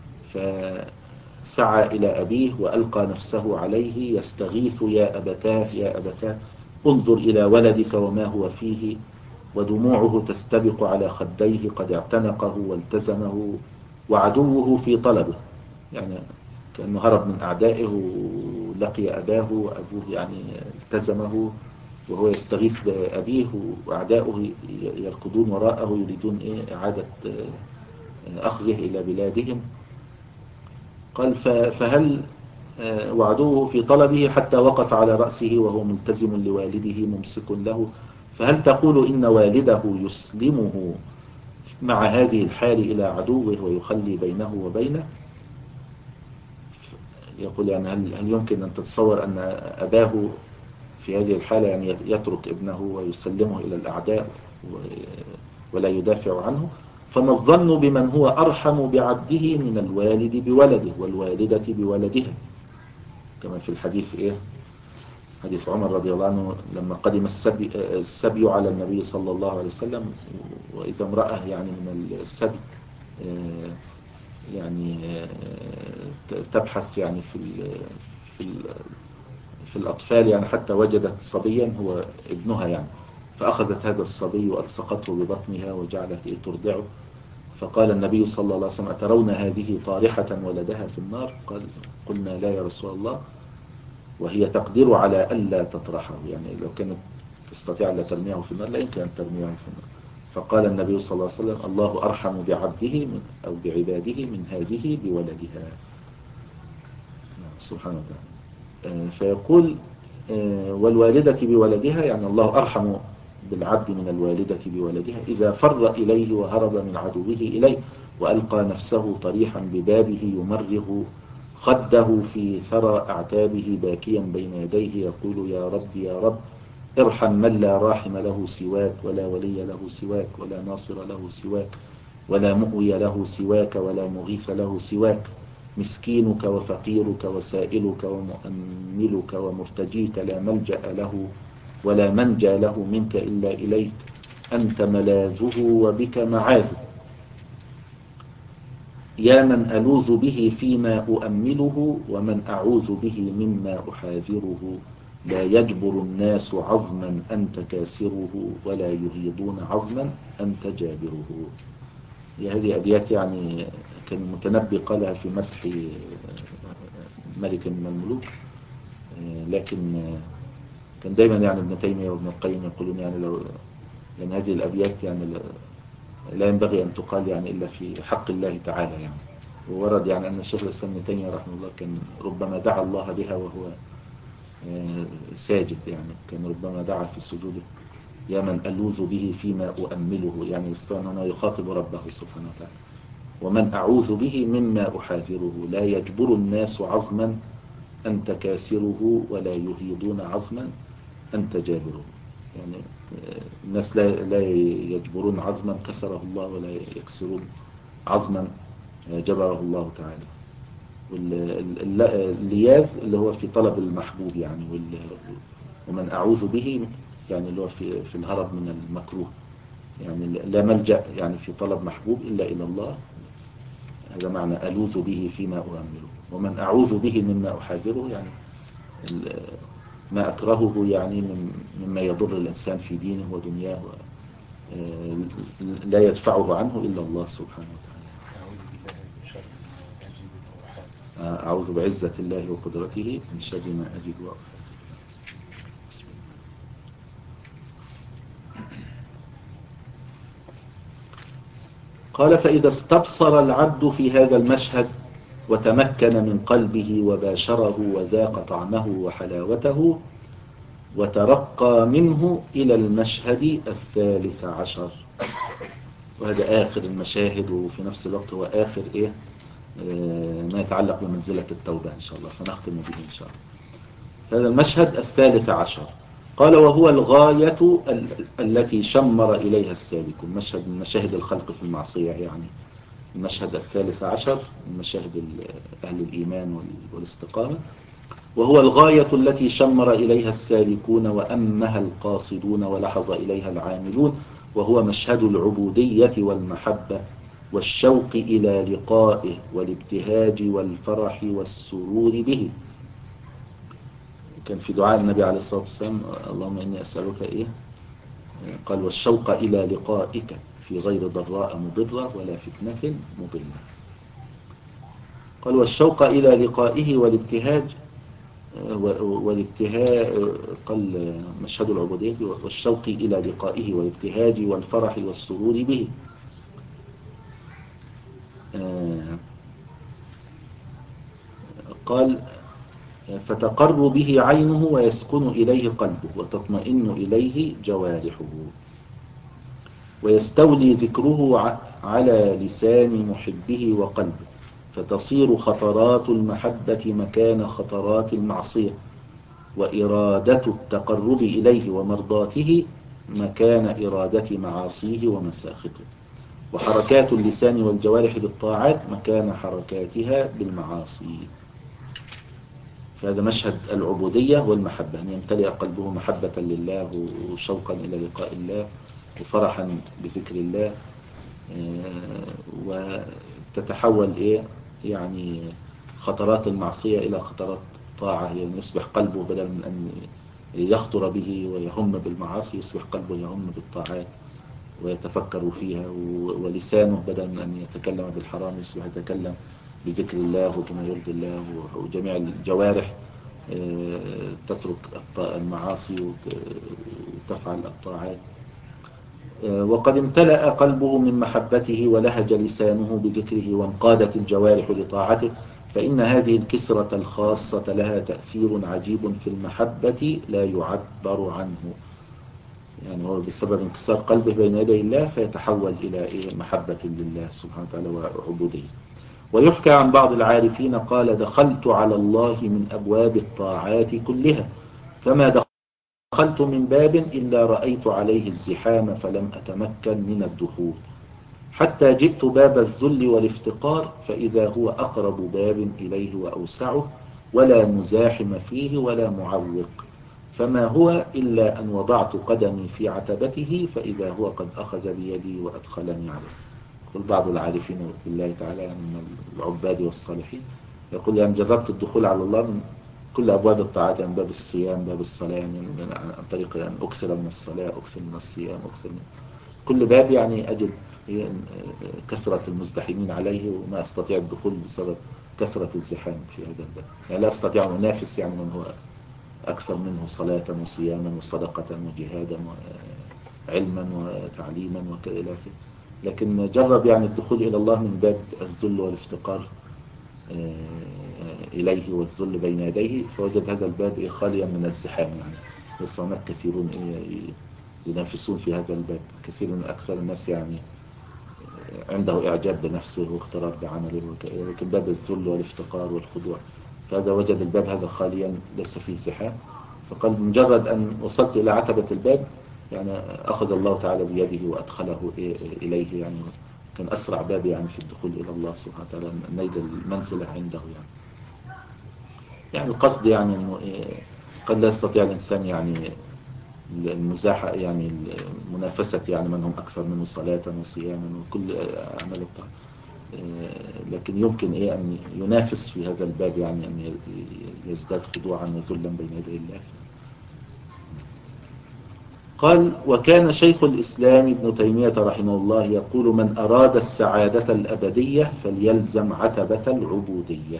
فسعى إلى أبيه وألقى نفسه عليه يستغيث: يا أبتاه يا أبتاه انظر إلى ولدك وما هو فيه. ودموعه تستبق على خديه، قد اعتنقه والتزمه وعدوه في طلبه، يعني كأنه هرب من أعدائه ولقي أباه، وأبوه يعني التزمه وهو يستغيث بأبيه، وأعداؤه يركضون وراءه يريدون إيه إعادة أخذه إلى بلادهم. قال: فهل وعدوه في طلبه حتى وقف على رأسه وهو ملتزم لوالده ممسك له، فهل تقول إن والده يسلمه مع هذه الحال إلى عدوه ويخلي بينه وبينه؟ يقول يعني هل, هل يمكن أن تتصور أن أباه في هذه الحالة يعني يترك ابنه ويسلمه إلى الأعداء ولا يدافع عنه؟ فما الظن بمن هو أرحم بعبده من الوالد بولده والوالدة بولدها، كما في الحديث إيه حديث عمر رضي الله عنه لما قدم السبي, السبي على النبي صلى الله عليه وسلم، وإذا امرأة يعني من السبي يعني تبحث يعني في في في الأطفال يعني حتى وجدت صبيا هو ابنها يعني، فأخذت هذا الصبي وألصقته ببطنها وجعلت ترضعه. فقال النبي صلى الله عليه وسلم: أترون هذه طارحة ولدها في النار؟ قال: قلنا لا يا رسول الله، وهي تقدر على ألا تطرحه، يعني لو كانت تستطيع أن ترميه في النار لا يمكن أن ترميه في النار. فقال النبي صلى الله عليه وسلم: الله أرحم بعبده من أو بعباده من هذه بولدها. سبحانه وتعالى. فيقول: والوالدة بولدها، يعني الله أرحم بالعبد من الوالدة بولدها إذا فر إليه وهرب من عدوه إليه، وألقى نفسه طريحا ببابه يمرغ خده في ثرى أعتابه باكيا بين يديه يقول: يا رب يا رب ارحم من لا راحم له سواك، ولا ولي له سواك، ولا ناصر له سواك، ولا مؤوي له سواك، ولا مغيث له سواك، مسكينك وفقيرك وسائلك ومؤملك ومرتجيك لا ملجأ له ولا منجى له منك إلا إليك، أنت ملاذه وبك معاذه، يا من ألوذ به فيما أؤمله، ومن أعوذ به مما أحاذره، لا يجبر الناس عظما أنت كاسره، ولا يهيضون عظما أنت جابره. هذه أبيات يعني كان المتنبي قالها في مدح ملك من الملوك، لكن كان دايما يعني ابن تيمية وابن القيم يقولون يعني لو لأن هذه الأبيات يعني لا ينبغي أن تقال يعني إلا في حق الله تعالى يعني. وورد يعني أن الشيخ الإسلام ابن تيمية رحمه الله كان ربما دعا الله بها وهو ساجد، يعني كان ربما دعا في سجوده: يا من ألوذ به فيما أؤمله، يعني يستطيع أنه يخاطب ربه سبحانه وتعالى. ومن أعوذ به مما أحاذره، لا يجبر الناس عظما أنت كاسره، ولا يهيضون عظما أنت جابره. يعني الناس لا لا يجبرون عظما كسره الله، ولا يكسرون عظما جبره الله تعالى. واللياذ اللي هو في طلب المحبوب يعني، ومن أعوذ به يعني اللي هو في في الهرب من المكروه، يعني لا ملجأ يعني في طلب محبوب إلا إلى الله. هذا معنى ألوذ به فيما أؤمله. ومن أعوذ به مما أحاذره، يعني ما أكرهه يعني مما يضر الإنسان في دينه ودنياه، لا يدفعه عنه إلا الله سبحانه وتعالى. أعوذ بالله من شر ما أجد وأحاذر. أعوذ بعزة الله وقدرته من شر ما أجد وأحاذر. بسم الله. قال: فإذا استبصر العبد في هذا المشهد وتمكن من قلبه وباشره وذاق طعمه وحلاوته، وترقى منه إلى المشهد الثالث عشر، وهذا آخر المشاهد، وفي نفس الوقت هو آخر إيه آه ما يتعلق بمنزلة التوبة إن شاء الله، فنختم به إن شاء الله. هذا المشهد الثالث عشر. قال: وهو الغاية التي شمر إليها السالكون. مشهد من مشاهد الخلق في المعصية، يعني المشهد الثالث عشر من مشاهد أهل الإيمان والاستقامة. وهو الغاية التي شمر إليها السالكون وأمها القاصدون ولحظ إليها العاملون، وهو مشهد العبودية والمحبة والشوق إلى لقائه والابتهاج والفرح والسرور به. كان في دعاء النبي عليه الصلاة والسلام: اللهم إني أسألك إيه قال: والشوق إلى لقائك في غير ضراء مضرة ولا فتنة مضلة. قال: والشوق إلى لقائه والابتهاج والابتهاج قال مشهد العبودية والشوق إلى لقائه والابتهاج والفرح والسرور به. قال: فتقر به عينه ويسكن إليه قلبه وتطمئن إليه جوارحه، ويستولي ذكره على لسان محبه وقلبه، فتصير خطرات المحبة مكان خطرات المعصية، وإرادة التقرب إليه ومرضاته مكان إرادة معاصيه ومساخطه، وحركات اللسان والجوارح بالطاعات مكان حركاتها بالمعاصي. فهذا مشهد العبودية والمحبة، أن يمتلئ قلبه محبة لله وشوقا إلى لقاء الله وفرحا بذكر الله، وتتحول إيه يعني خطرات المعصية إلى خطرات طاعة، يعني يصبح قلبه بدل من أن يخطر به ويهم بالمعاصي يصبح قلبه يهم بالطاعات ويتفكر فيها، ولسانه بدل من أن يتكلم بالحرام يصبح يتكلم بذكر الله وبما يرضي الله، وجميع الجوارح تترك المعاصي وتفعل الطاعات. وقد امتلأ قلبه من محبته ولهج لسانه بذكره وانقادت الجوارح لطاعته، فإن هذه الكسرة الخاصة لها تأثير عجيب في المحبة لا يعبر عنه. يعني هو بسبب انكسار قلبه بين يدي الله فيتحول إلى محبة لله سبحانه وتعالى وعبودية. ويحكى عن بعض العارفين قال: دخلت على الله من أبواب الطاعات كلها، فما دخلت من باب إلا رأيت عليه الزحام فلم أتمكن من الدخول، حتى جئت باب الذل والافتقار فإذا هو أقرب باب إليه وأوسعه، ولا مزاحم فيه ولا معوق، فما هو إلا أن وضعت قدمي في عتبته فإذا هو قد أخذ بيدي وأدخلني عليه. يقول بعض العارفين بالله تعالى من العباد والصالحين، يقول يعني جربت الدخول على الله من كل أبواب الطاعات، يعني باب الصيام، باب الصلاة، يعني عن طريق أن أكثر من الصلاة، أكثر من الصيام، أكثر من كل باب، يعني أجد كثرة المزدحمين عليه وما أستطيع الدخول بسبب كثرة الزحام في هذا الباب، يعني لا أستطيع أن أنافس يعني من هو أكثر منه صلاة وصياما وصدقة وجهادا علما وتعليما وكذا إلى آخره. لكن جرب يعني الدخول إلى الله من باب الذل والافتقار إليه والذل بين يديه، فوجد هذا الباب خاليا من الزحام. يعني ليس هناك كثيرون ينافسون في هذا الباب. كثير من أكثر الناس يعني عنده إعجاب بنفسه واغترار بعمله، لكن باب الذل والافتقار والخضوع فهذا وجد الباب هذا خاليا ليس فيه زحام. فقال مجرد أن وصلت إلى عتبة الباب يعني أخذ الله تعالى بيده وأدخله إليه. يعني كان أسرع باب يعني في الدخول إلى الله سبحانه وتعالى، نيل المنزلة عنده. يعني يعني القصد يعني أنه قد لا يستطيع الإنسان يعني المزاحة، يعني المنافسة يعني من هم أكثر منه صلاة وصياما وكل أعمال الطاعة، لكن يمكن إيه أن ينافس في هذا الباب، يعني أن يزداد خضوعا وذلا بين يدي الله. قال وكان شيخ الإسلام ابن تيمية رحمه الله يقول من أراد السعادة الأبدية فليلزم عتبة العبودية.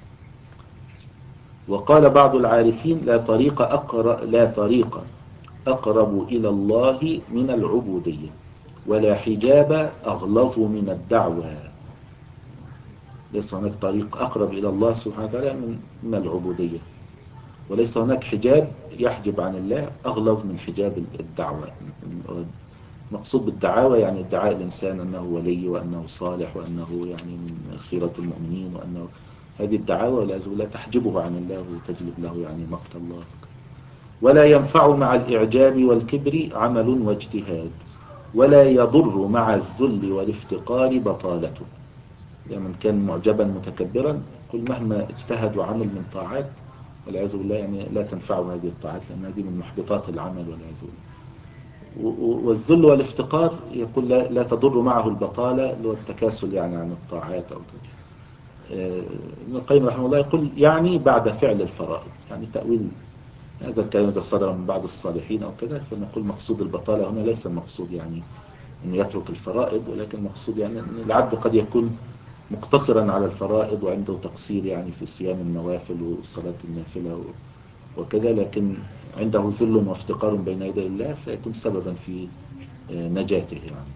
وقال بعض العارفين لا طريق أقرب, لا طريق أقرب إلى الله من العبودية، ولا حجاب أغلظ من الدعوة. ليس هناك طريق أقرب إلى الله سبحانه وتعالى من العبودية، وليس هناك حجاب يحجب عن الله أغلظ من حجاب الدعوة. مقصود بالدعاوى يعني ادعاء الإنسان أنه ولي وأنه صالح وأنه يعني من خيرة المؤمنين، وأنه هذه الدعاوى لا تحجبه عن الله وتجلب له يعني مقت الله. ولا ينفع مع الإعجاب والكبر عمل واجتهاد، ولا يضر مع الذل والافتقار بطالته. يعني من كان معجبا متكبرا قل مهما اجتهد وعمل من طاعات والعياذ بالله يعني لا تنفعه هذه الطاعات، لأن هذه من محبطات العمل والعياذ بالله. والذل والافتقار يقول لا, لا تضر معه البطالة اللي هو التكاسل يعني عن الطاعات أو كده. ابن القيم رحمه الله يقول يعني بعد فعل الفرائض، يعني تأويل هذا الكلام إذا صدر من بعض الصالحين أو كده، فنقول مقصود البطالة هنا ليس المقصود يعني أنه يترك الفرائض، ولكن المقصود يعني أن العبد قد يكون مقتصرا على الفرائض وعنده تقصير يعني في صيام النوافل وصلاة النافلة وكذا، لكن عنده ذل وافتقار بين يدي الله فيكون سببا في نجاته. يعني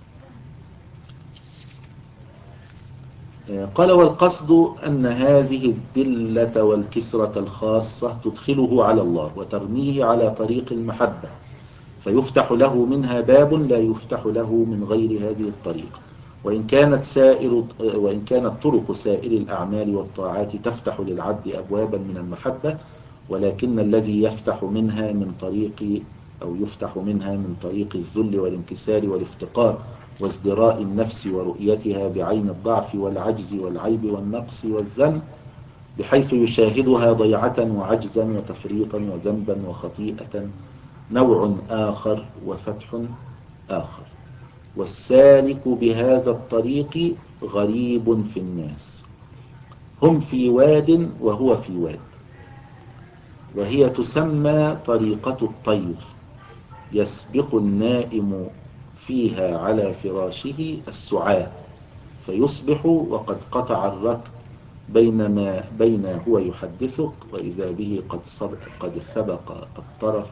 قال والقصد أن هذه الذلة والكسرة الخاصة تدخله على الله وترميه على طريق المحبة، فيفتح له منها باب لا يفتح له من غير هذه الطريق. وإن كانت سائر وإن كانت طرق سائر الأعمال والطاعات تفتح للعبد أبوابا من المحبة، ولكن الذي يفتح منها من طريق أو يفتح منها من طريق الذل والانكسار والافتقار وازدراء النفس ورؤيتها بعين الضعف والعجز والعيب والنقص والذنب، بحيث يشاهدها ضيعة وعجزا وتفريطا وذنبا وخطيئة، نوع آخر وفتح آخر. والسالك بهذا الطريق غريب في الناس، هم في واد وهو في واد، وهي تسمى طريقة الطير، يسبق النائم فيها على فراشه السعاة فيصبح وقد قطع الركب بينما بين هو يحدثك وإذا به قد قد سبق الطرف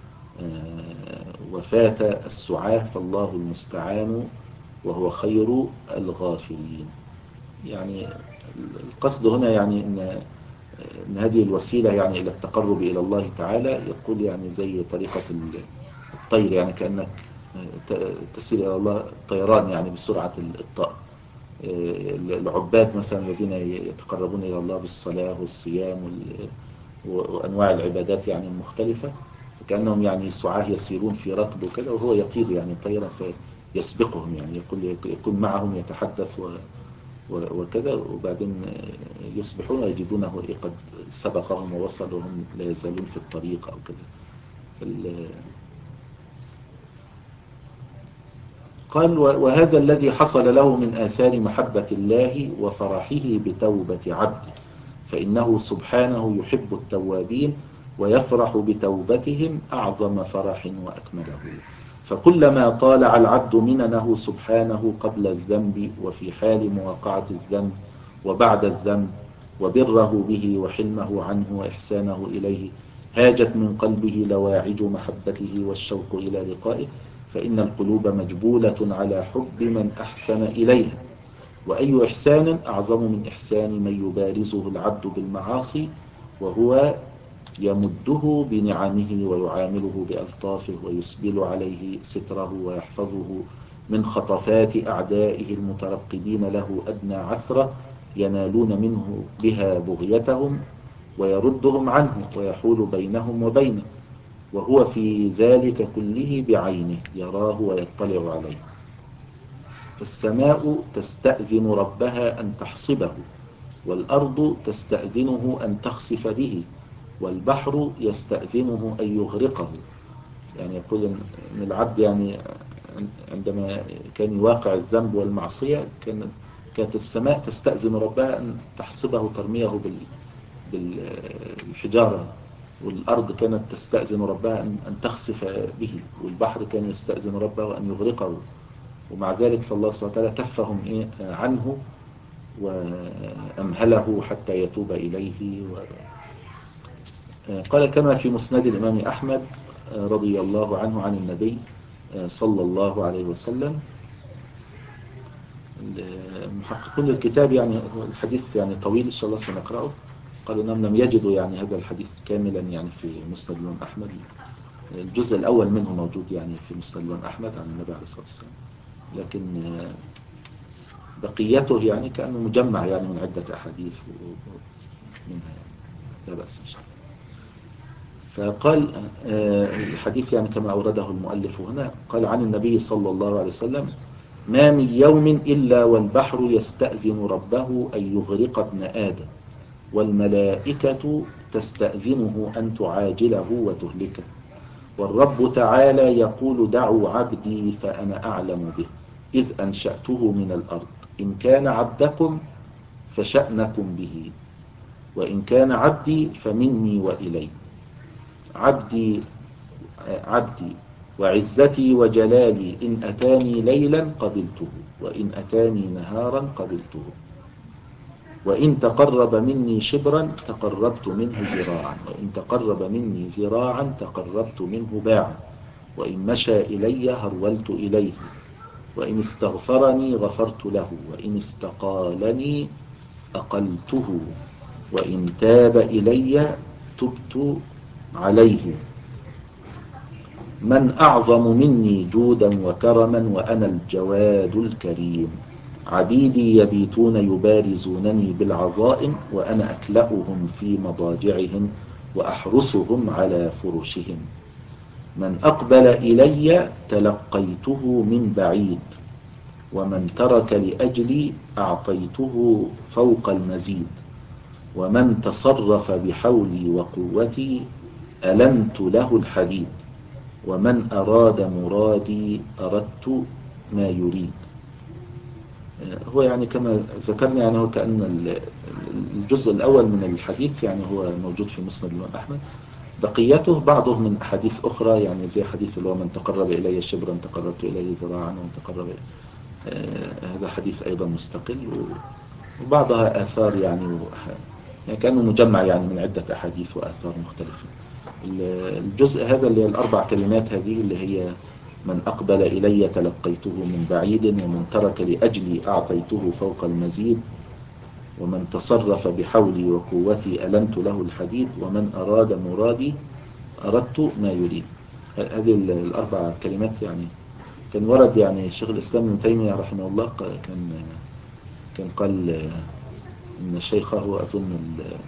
وفات السعاة، فالله المستعان وهو خير الغافرين. يعني القصد هنا يعني إن إن هذه الوسيلة يعني إلى التقرب إلى الله تعالى، يقول يعني زي طريقة الطير، يعني كأنك تسير إلى الله طيران يعني بسرعة الطائر. العباد مثلا الذين يتقربون إلى الله بالصلاة والصيام وأنواع العبادات يعني المختلفة، فكأنهم يعني سعاه يسيرون في ركب وكذا، وهو يطير يعني طيرا فيسبقهم، يعني يقول يكون معهم يتحدث وكذا، وبعدين يصبحون يجدونه قد سبقهم ووصلوا وهم لا يزالون في الطريق أو كذا. قال وهذا الذي حصل له من آثار محبة الله وفرحه بتوبة عبده، فإنه سبحانه يحب التوابين ويفرح بتوبتهم أعظم فرح وأكمله. فكلما طالع العبد مننه سبحانه قبل الذنب وفي حال مواقعة الذنب وبعد الذنب، وبره به وحلمه عنه وإحسانه إليه، هاجت من قلبه لواعج محبته والشوق إلى لقائه. فإن القلوب مجبولة على حب من أحسن إليها، وأي إحسان أعظم من إحسان من يبارزه العبد بالمعاصي وهو يمده بنعمه ويعامله بألطافه ويسبل عليه ستره ويحفظه من خطفات أعدائه المترقبين له أدنى عثرة ينالون منه بها بغيتهم ويردهم عنه ويحول بينهم وبينه، وهو في ذلك كله بعينه يراه ويطلع عليه. فالسماء تستأذن ربها أن تحصبه، والأرض تستأذنه أن تخسف به، والبحر يستأذنه أن يغرقه. يعني يقول أن العبد يعني عندما كان يواقع الذنب والمعصية كان كانت السماء تستأذن ربها أن تحصبه ترميه بالحجارة، والأرض كانت تستأذن ربها أن تخسف به، والبحر كان يستأذن ربه أن يغرقه. ومع ذلك فالله سبحانه وتعالى كفهم إيه عنه وأمهله حتى يتوب إليه. قال كما في مسند الإمام أحمد رضي الله عنه عن النبي صلى الله عليه وسلم. محققون الكتاب يعني الحديث يعني طويل إن شاء الله سنقرأه، قالوا أنهم لم يجدوا يعني هذا الحديث كاملا يعني في مسند الإمام أحمد. الجزء الأول منه موجود يعني في مسند الإمام أحمد عن النبي عليه الصلاة والسلام، لكن بقيته يعني كأنه مجمع يعني من عدة أحاديث منها يعني لا بأس إن شاء الله. فقال الحديث يعني كما أورده المؤلف هنا، قال عن النبي صلى الله عليه وسلم: ما من يوم إلا والبحر يستأذن ربه أن يغرق ابن آدم، والملائكة تستأذنه أن تعاجله وتهلكه، والرب تعالى يقول: دعوا عبدي فأنا أعلم به إذ أنشأته من الأرض، إن كان عبدكم فشأنكم به، وإن كان عبدي فمني وإلي. عبدي عبدي وعزتي وجلالي، إن أتاني ليلا قبلته، وإن أتاني نهارا قبلته، وإن تقرب مني شبرا تقربت منه ذراعا، وإن تقرب مني ذراعا تقربت منه باعا، وإن مشى إلي هرولت إليه، وإن استغفرني غفرت له، وإن استقالني أقلته، وإن تاب إلي تبت عليه. من أعظم مني جودا وكرما وأنا الجواد الكريم، عبيدي يبيتون يبارزونني بالعظائم، وأنا أكلأهم في مضاجعهم وأحرسهم على فرشهم. من أقبل إلي تلقيته من بعيد، ومن ترك لأجلي أعطيته فوق المزيد، ومن تصرف بحولي وقوتي ألمت له الحديد، ومن أراد مرادي أردت ما يريد. هو يعني كما ذكرنا يعني هو كأن الجزء الأول من الحديث يعني هو موجود في مسند الإمام أحمد، بقيته بعضه من أحاديث أخرى يعني زي حديث اللي هو من تقرب إلي شبرا تقربت إليه ذراعا، ومن تقرب آه هذا حديث أيضا مستقل، وبعضها آثار يعني, يعني كأنه مجمع يعني من عدة أحاديث وآثار مختلفة. الجزء هذا اللي هي الأربع كلمات هذه اللي هي من أقبل إلي تلقيته من بعيد، ومن ترك لأجلي أعطيته فوق المزيد، ومن تصرف بحولي وقوتي ألمت له الحديد، ومن أراد مرادي أردت ما يريد. هذه الأربع كلمات يعني كان ورد يعني شيخ الإسلام ابن تيمية رحمه الله كان كان قال إن شيخه أظن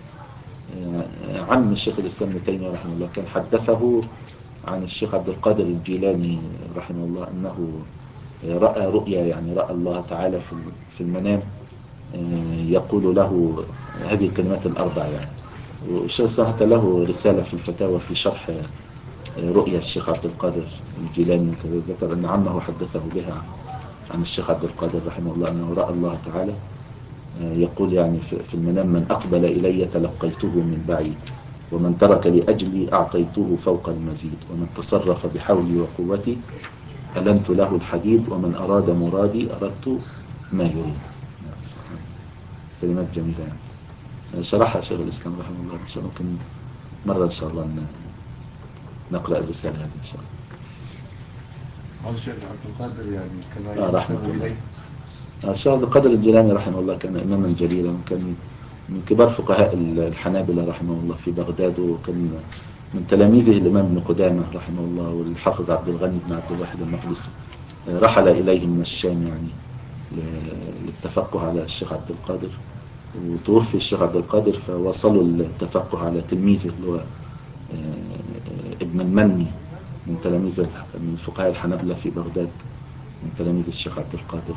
عم الشيخ الإسلام ابن تيمية رحمه الله كان حدثه عن الشيخ عبد القادر الجيلاني رحمه الله أنه رأى رؤيا، يعني رأى الله تعالى في المنام يقول له هذه الكلمات الأربع يعني. والشيخ الإسلام حتى له رسالة في الفتاوى في شرح رؤيا الشيخ عبد القادر الجيلاني، ذكر أن عمه حدثه بها عن الشيخ عبد القادر رحمه الله أنه رأى الله تعالى يقول يعني في المنام: من أقبل إلي تلقيته من بعيد، ومن ترك لأجلي أعطيته فوق المزيد، ومن تصرف بحولي وقوتي ألمت له الحديد، ومن أراد مرادي أردت ما يريد. كلمات جميلة يعني شرحها شيخ الإسلام رحمه الله. إن شاء الله ممكن مرة إن شاء الله نقرأ الرسالة هذه إن شاء الله. هذا الشيخ عبد القادر يعني كما آه رحمة ينسب الله. إليه. الشيخ عبد القادر الجيلاني رحمه الله كان إماما جليلا، وكان من كبار فقهاء الحنابلة رحمه الله في بغداد، وكان من تلاميذه الإمام ابن قدامة رحمه الله والحافظ عبد الغني بن عبد الواحد المقدسي. رحل إليه من الشام يعني للتفقه على الشيخ عبد القادر، وتوفي الشيخ عبد القادر فوصلوا التفقه على تلميذه اللي هو ابن المني من تلاميذ من فقهاء الحنابلة في بغداد، من تلاميذ الشيخ عبد القادر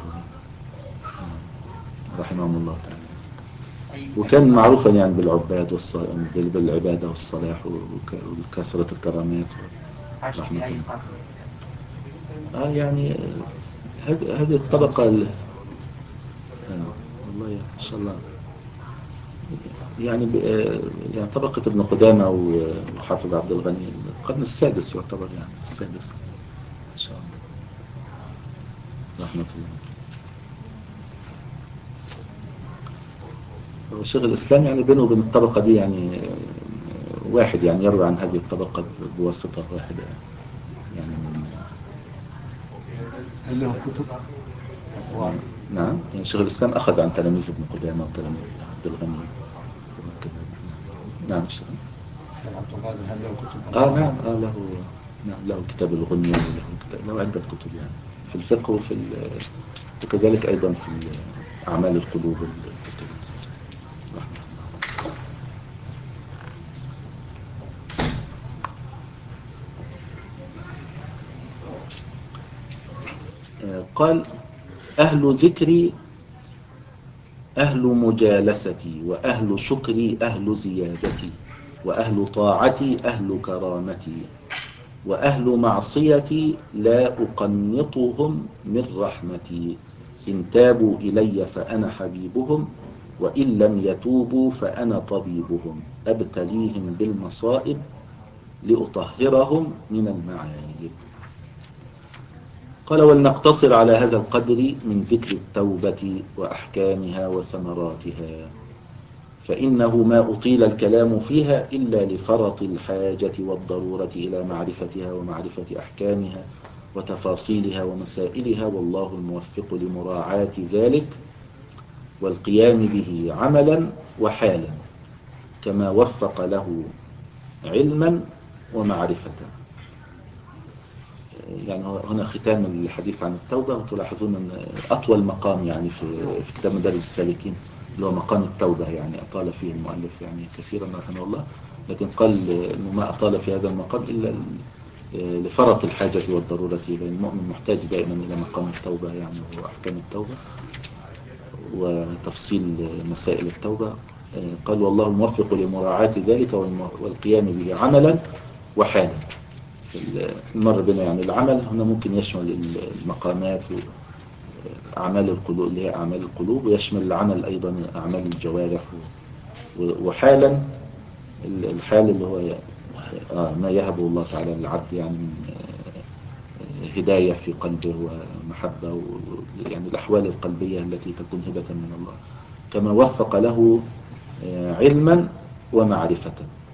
رحمهم الله تعالى. وكان معروفا يعني بالعباد والص... بالعبادة والصلاح وكثرة الكرامات رحمه الله. آه يعني هذه هذه الطبقة ال... آه والله إن شاء الله يعني ب... يعني طبقة ابن قدامة وحافظ عبد الغني القرن السادس يعتبر يعني السادس إن شاء الله رحمة الله. وشيخ الإسلام يعني بينه وبين الطبقة دي يعني واحد، يعني يروي عن هذه الطبقة بواسطة واحدة يعني من هل له كتب؟ نعم يعني شيخ الإسلام أخذ عن تلاميذ ابن قدامة وتلاميذ عبد الغني وكذا. نعم الشيخ عبد القادر هل له كتب؟ آه نعم آه له نعم له كتاب الغنية وله كتاب، له عدة كتب يعني في الفقه وفي وكذلك أيضا في أعمال القلوب والكتب رحمه الله. قال أهل ذكري أهل مجالستي، وأهل شكري أهل زيادتي، وأهل طاعتي أهل كرامتي، وأهل معصيتي لا أقنطهم من رحمتي، إن تابوا إلي فأنا حبيبهم، وإن لم يتوبوا فأنا طبيبهم، أبتليهم بالمصائب لأطهرهم من المعايب. قال ولنقتصر على هذا القدر من ذكر التوبة وأحكامها وثمراتها، فإنه ما أطيل الكلام فيها إلا لفرط الحاجة والضرورة إلى معرفتها ومعرفة أحكامها وتفاصيلها ومسائلها، والله الموفق لمراعاة ذلك والقيام به عملا وحالا، كما وفق له علما ومعرفة. يعني هنا ختام الحديث عن التوبة، وتلاحظون أن أطول مقام يعني في في كتاب مدارج السالكين اللي هو مقام التوبة، يعني أطال فيه المؤلف يعني كثيرا رحمه الله، لكن قال أنه ما أطال في هذا المقام إلا لفرط الحاجة والضرورة، لأن المؤمن محتاج دائما إلى مقام التوبة يعني وأحكام التوبة وتفصيل مسائل التوبة. قال والله الموفق لمراعاة ذلك والقيام به عملا وحالا. مر بنا يعني العمل هنا ممكن يشمل المقامات وأعمال القلوب اللي هي أعمال القلوب، ويشمل العمل أيضا أعمال الجوارح، وحالا الحال اللي هو ما يهبه الله تعالى للعبد يعني من هداية في قلبه ومحبة، يعني الأحوال القلبية التي تكون هبة من الله، كما وفق له علما ومعرفة.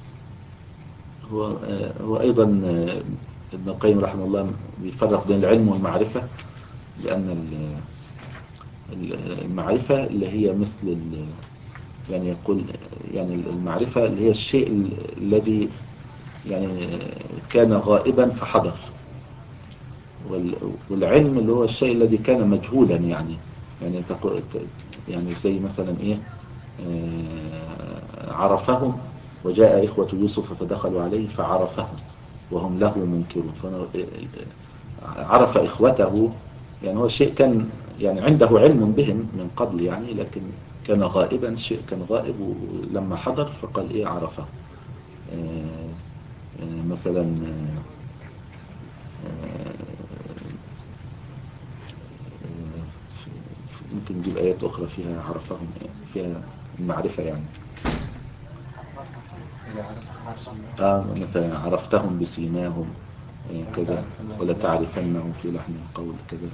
هو هو أيضا ابن القيم رحمه الله بيفرق بين العلم والمعرفة، لأن المعرفة اللي هي مثل يعني يقول يعني المعرفة اللي هي الشيء الذي يعني كان غائبا فحضر، والعلم اللي هو الشيء الذي كان مجهولا يعني يعني تقول يعني زي مثلا إيه عرفهم وجاء إخوة يوسف فدخلوا عليه فعرفهم وهم له منكرون، فعرف إخوته يعني هو شيء كان يعني عنده علم بهم من قبل يعني، لكن كان غائبا، شيء كان غائب ولما حضر فقال إيه عرفه. مثلا ممكن نجيب آيات أخرى فيها عرفهم فيها المعرفة يعني آه مثلا عرفتهم بسيماهم كذا، ولا تعرفنهم في لحن القول كذا.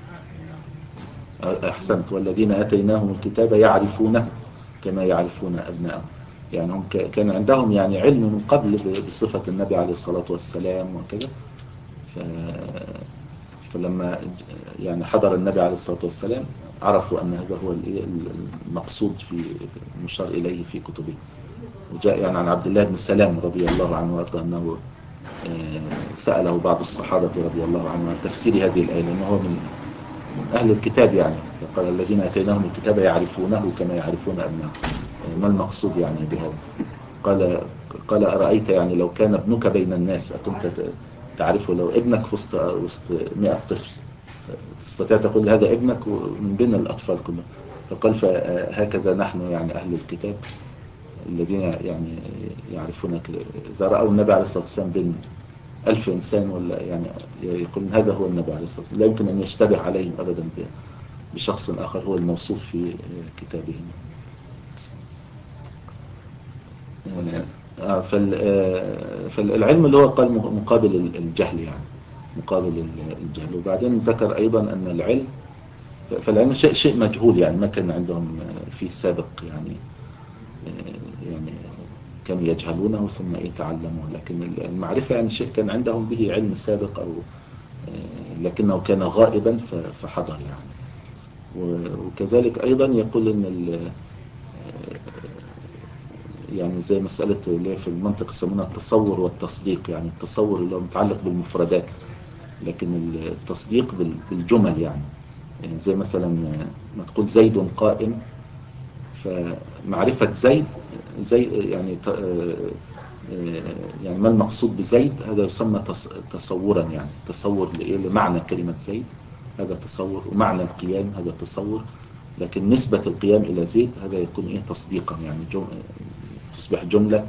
أحسنت. والذين أتيناهم الكتاب يعرفونه كما يعرفون أبناءهم، يعني هم كان عندهم يعني علم من قبل بصفة النبي عليه الصلاة والسلام وكذا، فلما يعني حضر النبي عليه الصلاة والسلام عرفوا أن هذا هو المقصود في المشار إليه في كتبه. وجاء يعني عن عبد الله بن سلام رضي الله عنه وارضاه أنه سأله بعض الصحابة رضي الله عنهم عن تفسير هذه الآية، لأنه هو من أهل الكتاب يعني، فقال الذين أتيناهم الكتاب يعرفونه كما يعرفون أبناءهم. ما المقصود يعني بهذا؟ قال قال أرأيت يعني لو كان ابنك بين الناس أكنت تعرفه؟ لو ابنك في وسط وسط مئة طفل تستطيع تقول هذا ابنك من بين الأطفال كلهم؟ فقال فهكذا نحن يعني أهل الكتاب الذين يعني يعرفونك إذا رأوا النبي عليه الصلاة والسلام بين ألف إنسان ولا يعني يقول هذا هو النبي عليه الصلاة والسلام، لا يمكن أن يشتبه عليهم أبدا بشخص آخر هو الموصوف في كتابهم. فالعلم اللي هو قال مقابل الجهل يعني، مقابل الجهل. وبعدين ذكر أيضا أن العلم، فالعلم شيء شيء مجهول يعني، ما كان عندهم فيه سابق يعني، يعني كانوا يجهلونه ثم يتعلمون، لكن المعرفة يعني شيء كان عندهم به علم سابق أو لكنه كان غائبا فحضر يعني. وكذلك أيضا يقول أن يعني زي مسألة اللي في المنطق يسمونها التصور والتصديق، يعني التصور اللي هو متعلق بالمفردات، لكن التصديق بالجمل يعني. يعني زي مثلا ما تقول زيد قائم، فمعرفة زيد زي يعني يعني ما المقصود بزيد هذا يسمى تصورا يعني، تصور لمعنى كلمة زيد هذا تصور، ومعنى القيام هذا تصور، لكن نسبة القيام إلى زيد هذا يكون إيه تصديقا يعني، جم... تصبح جملة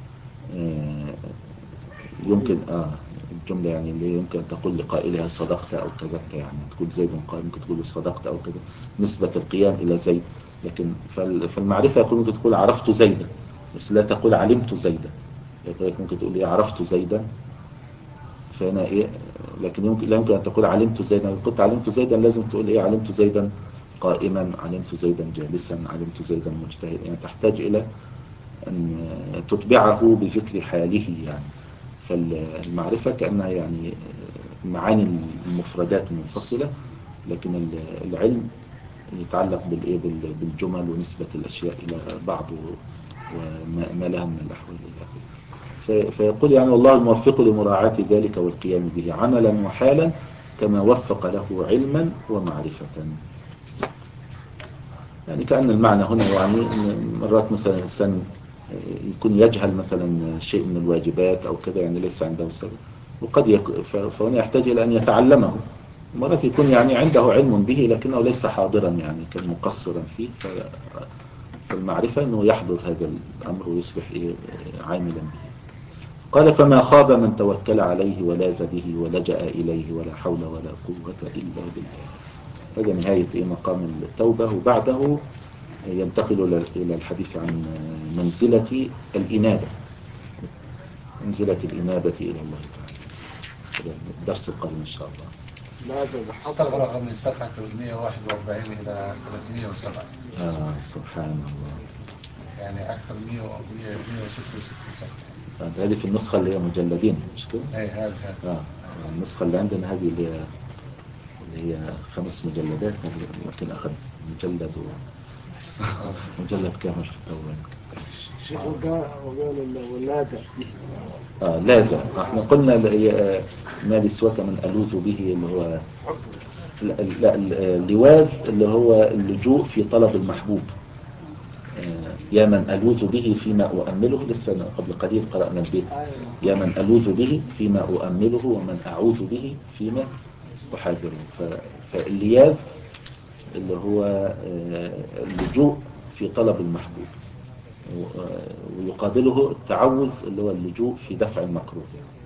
يمكن آه الجملة يعني اللي يمكن تقول لقائلها صدقت أو كذبت يعني، تقول زيد قائم ممكن تقول صدقت أو كذا، نسبة القيام إلى زيد. لكن فالمعرفة يقول ممكن تقول عرفت زيدا بس لا تقول علمت زيدا، ممكن تقول إيه عرفت زيدا فهنا إيه، لكن يمكن لا يمكن أن تقول علمت زيدا. لو قلت علمت زيدا لازم تقول إيه علمت زيدا قائما، علمت زيدا جالسا، علمت زيدا مجتهدا، يعني تحتاج إلى أن تتبعه بذكر حاله يعني. فالمعرفة كأنها يعني معاني المفردات منفصلة، لكن العلم يتعلق بالإيه بالجمل ونسبة الأشياء إلى بعض وما لها من الأحوال إلى آخره. فيقول يعني والله الموفق لمراعاة ذلك والقيام به عملا وحالا كما وفق له علما ومعرفة. يعني كأن المعنى هنا يعني مرات مثلا الإنسان يكون يجهل مثلا شيء من الواجبات أو كذا يعني ليس عنده سبب، وقد يك... فهنا يحتاج إلى أن يتعلمه. مرات يكون يعني عنده علم به لكنه ليس حاضرا يعني كان مقصرا فيه، ف... فالمعرفة أنه يحضر هذا الأمر ويصبح عاملا به. قال فما خاب من توكل عليه ولاذ به ولجأ إليه ولا حول ولا قوة إلا بالله. هذا نهاية مقام التوبة، وبعده ينتقل إلى الحديث عن منزلة الإنابة، منزلة الإنابة إلى الله تعالى. الدرس القادم إن شاء الله. استغرق من صفحة ثلاثمئة وواحد وأربعين إلى ثلاثمئة وسبعة. آه سبحان الله، يعني أكثر من مئة وستة وستين صفحة. هذه في النسخة اللي هي مجلدين مش كده؟ أي هذا آه النسخة اللي عندنا هذه اللي هي اللي هي خمس مجلدات، لكن أخذ مجلد و... مجلد كامل في التوبة. وقال الولادة آه لاذ، احنا قلنا ما لسواك من ألوذ به اللي هو لا اللواذ اللي هو اللجوء في طلب المحبوب. يا من ألوذ به فيما أؤمله، لسه قبل قليل قرأنا البيت، يا من ألوذ به فيما أؤمله ومن أعوذ به فيما أحاذره. فاللياذ اللي هو اللجوء في طلب المحبوب، ويقابله التعوذ اللي هو اللجوء في دفع المكروه.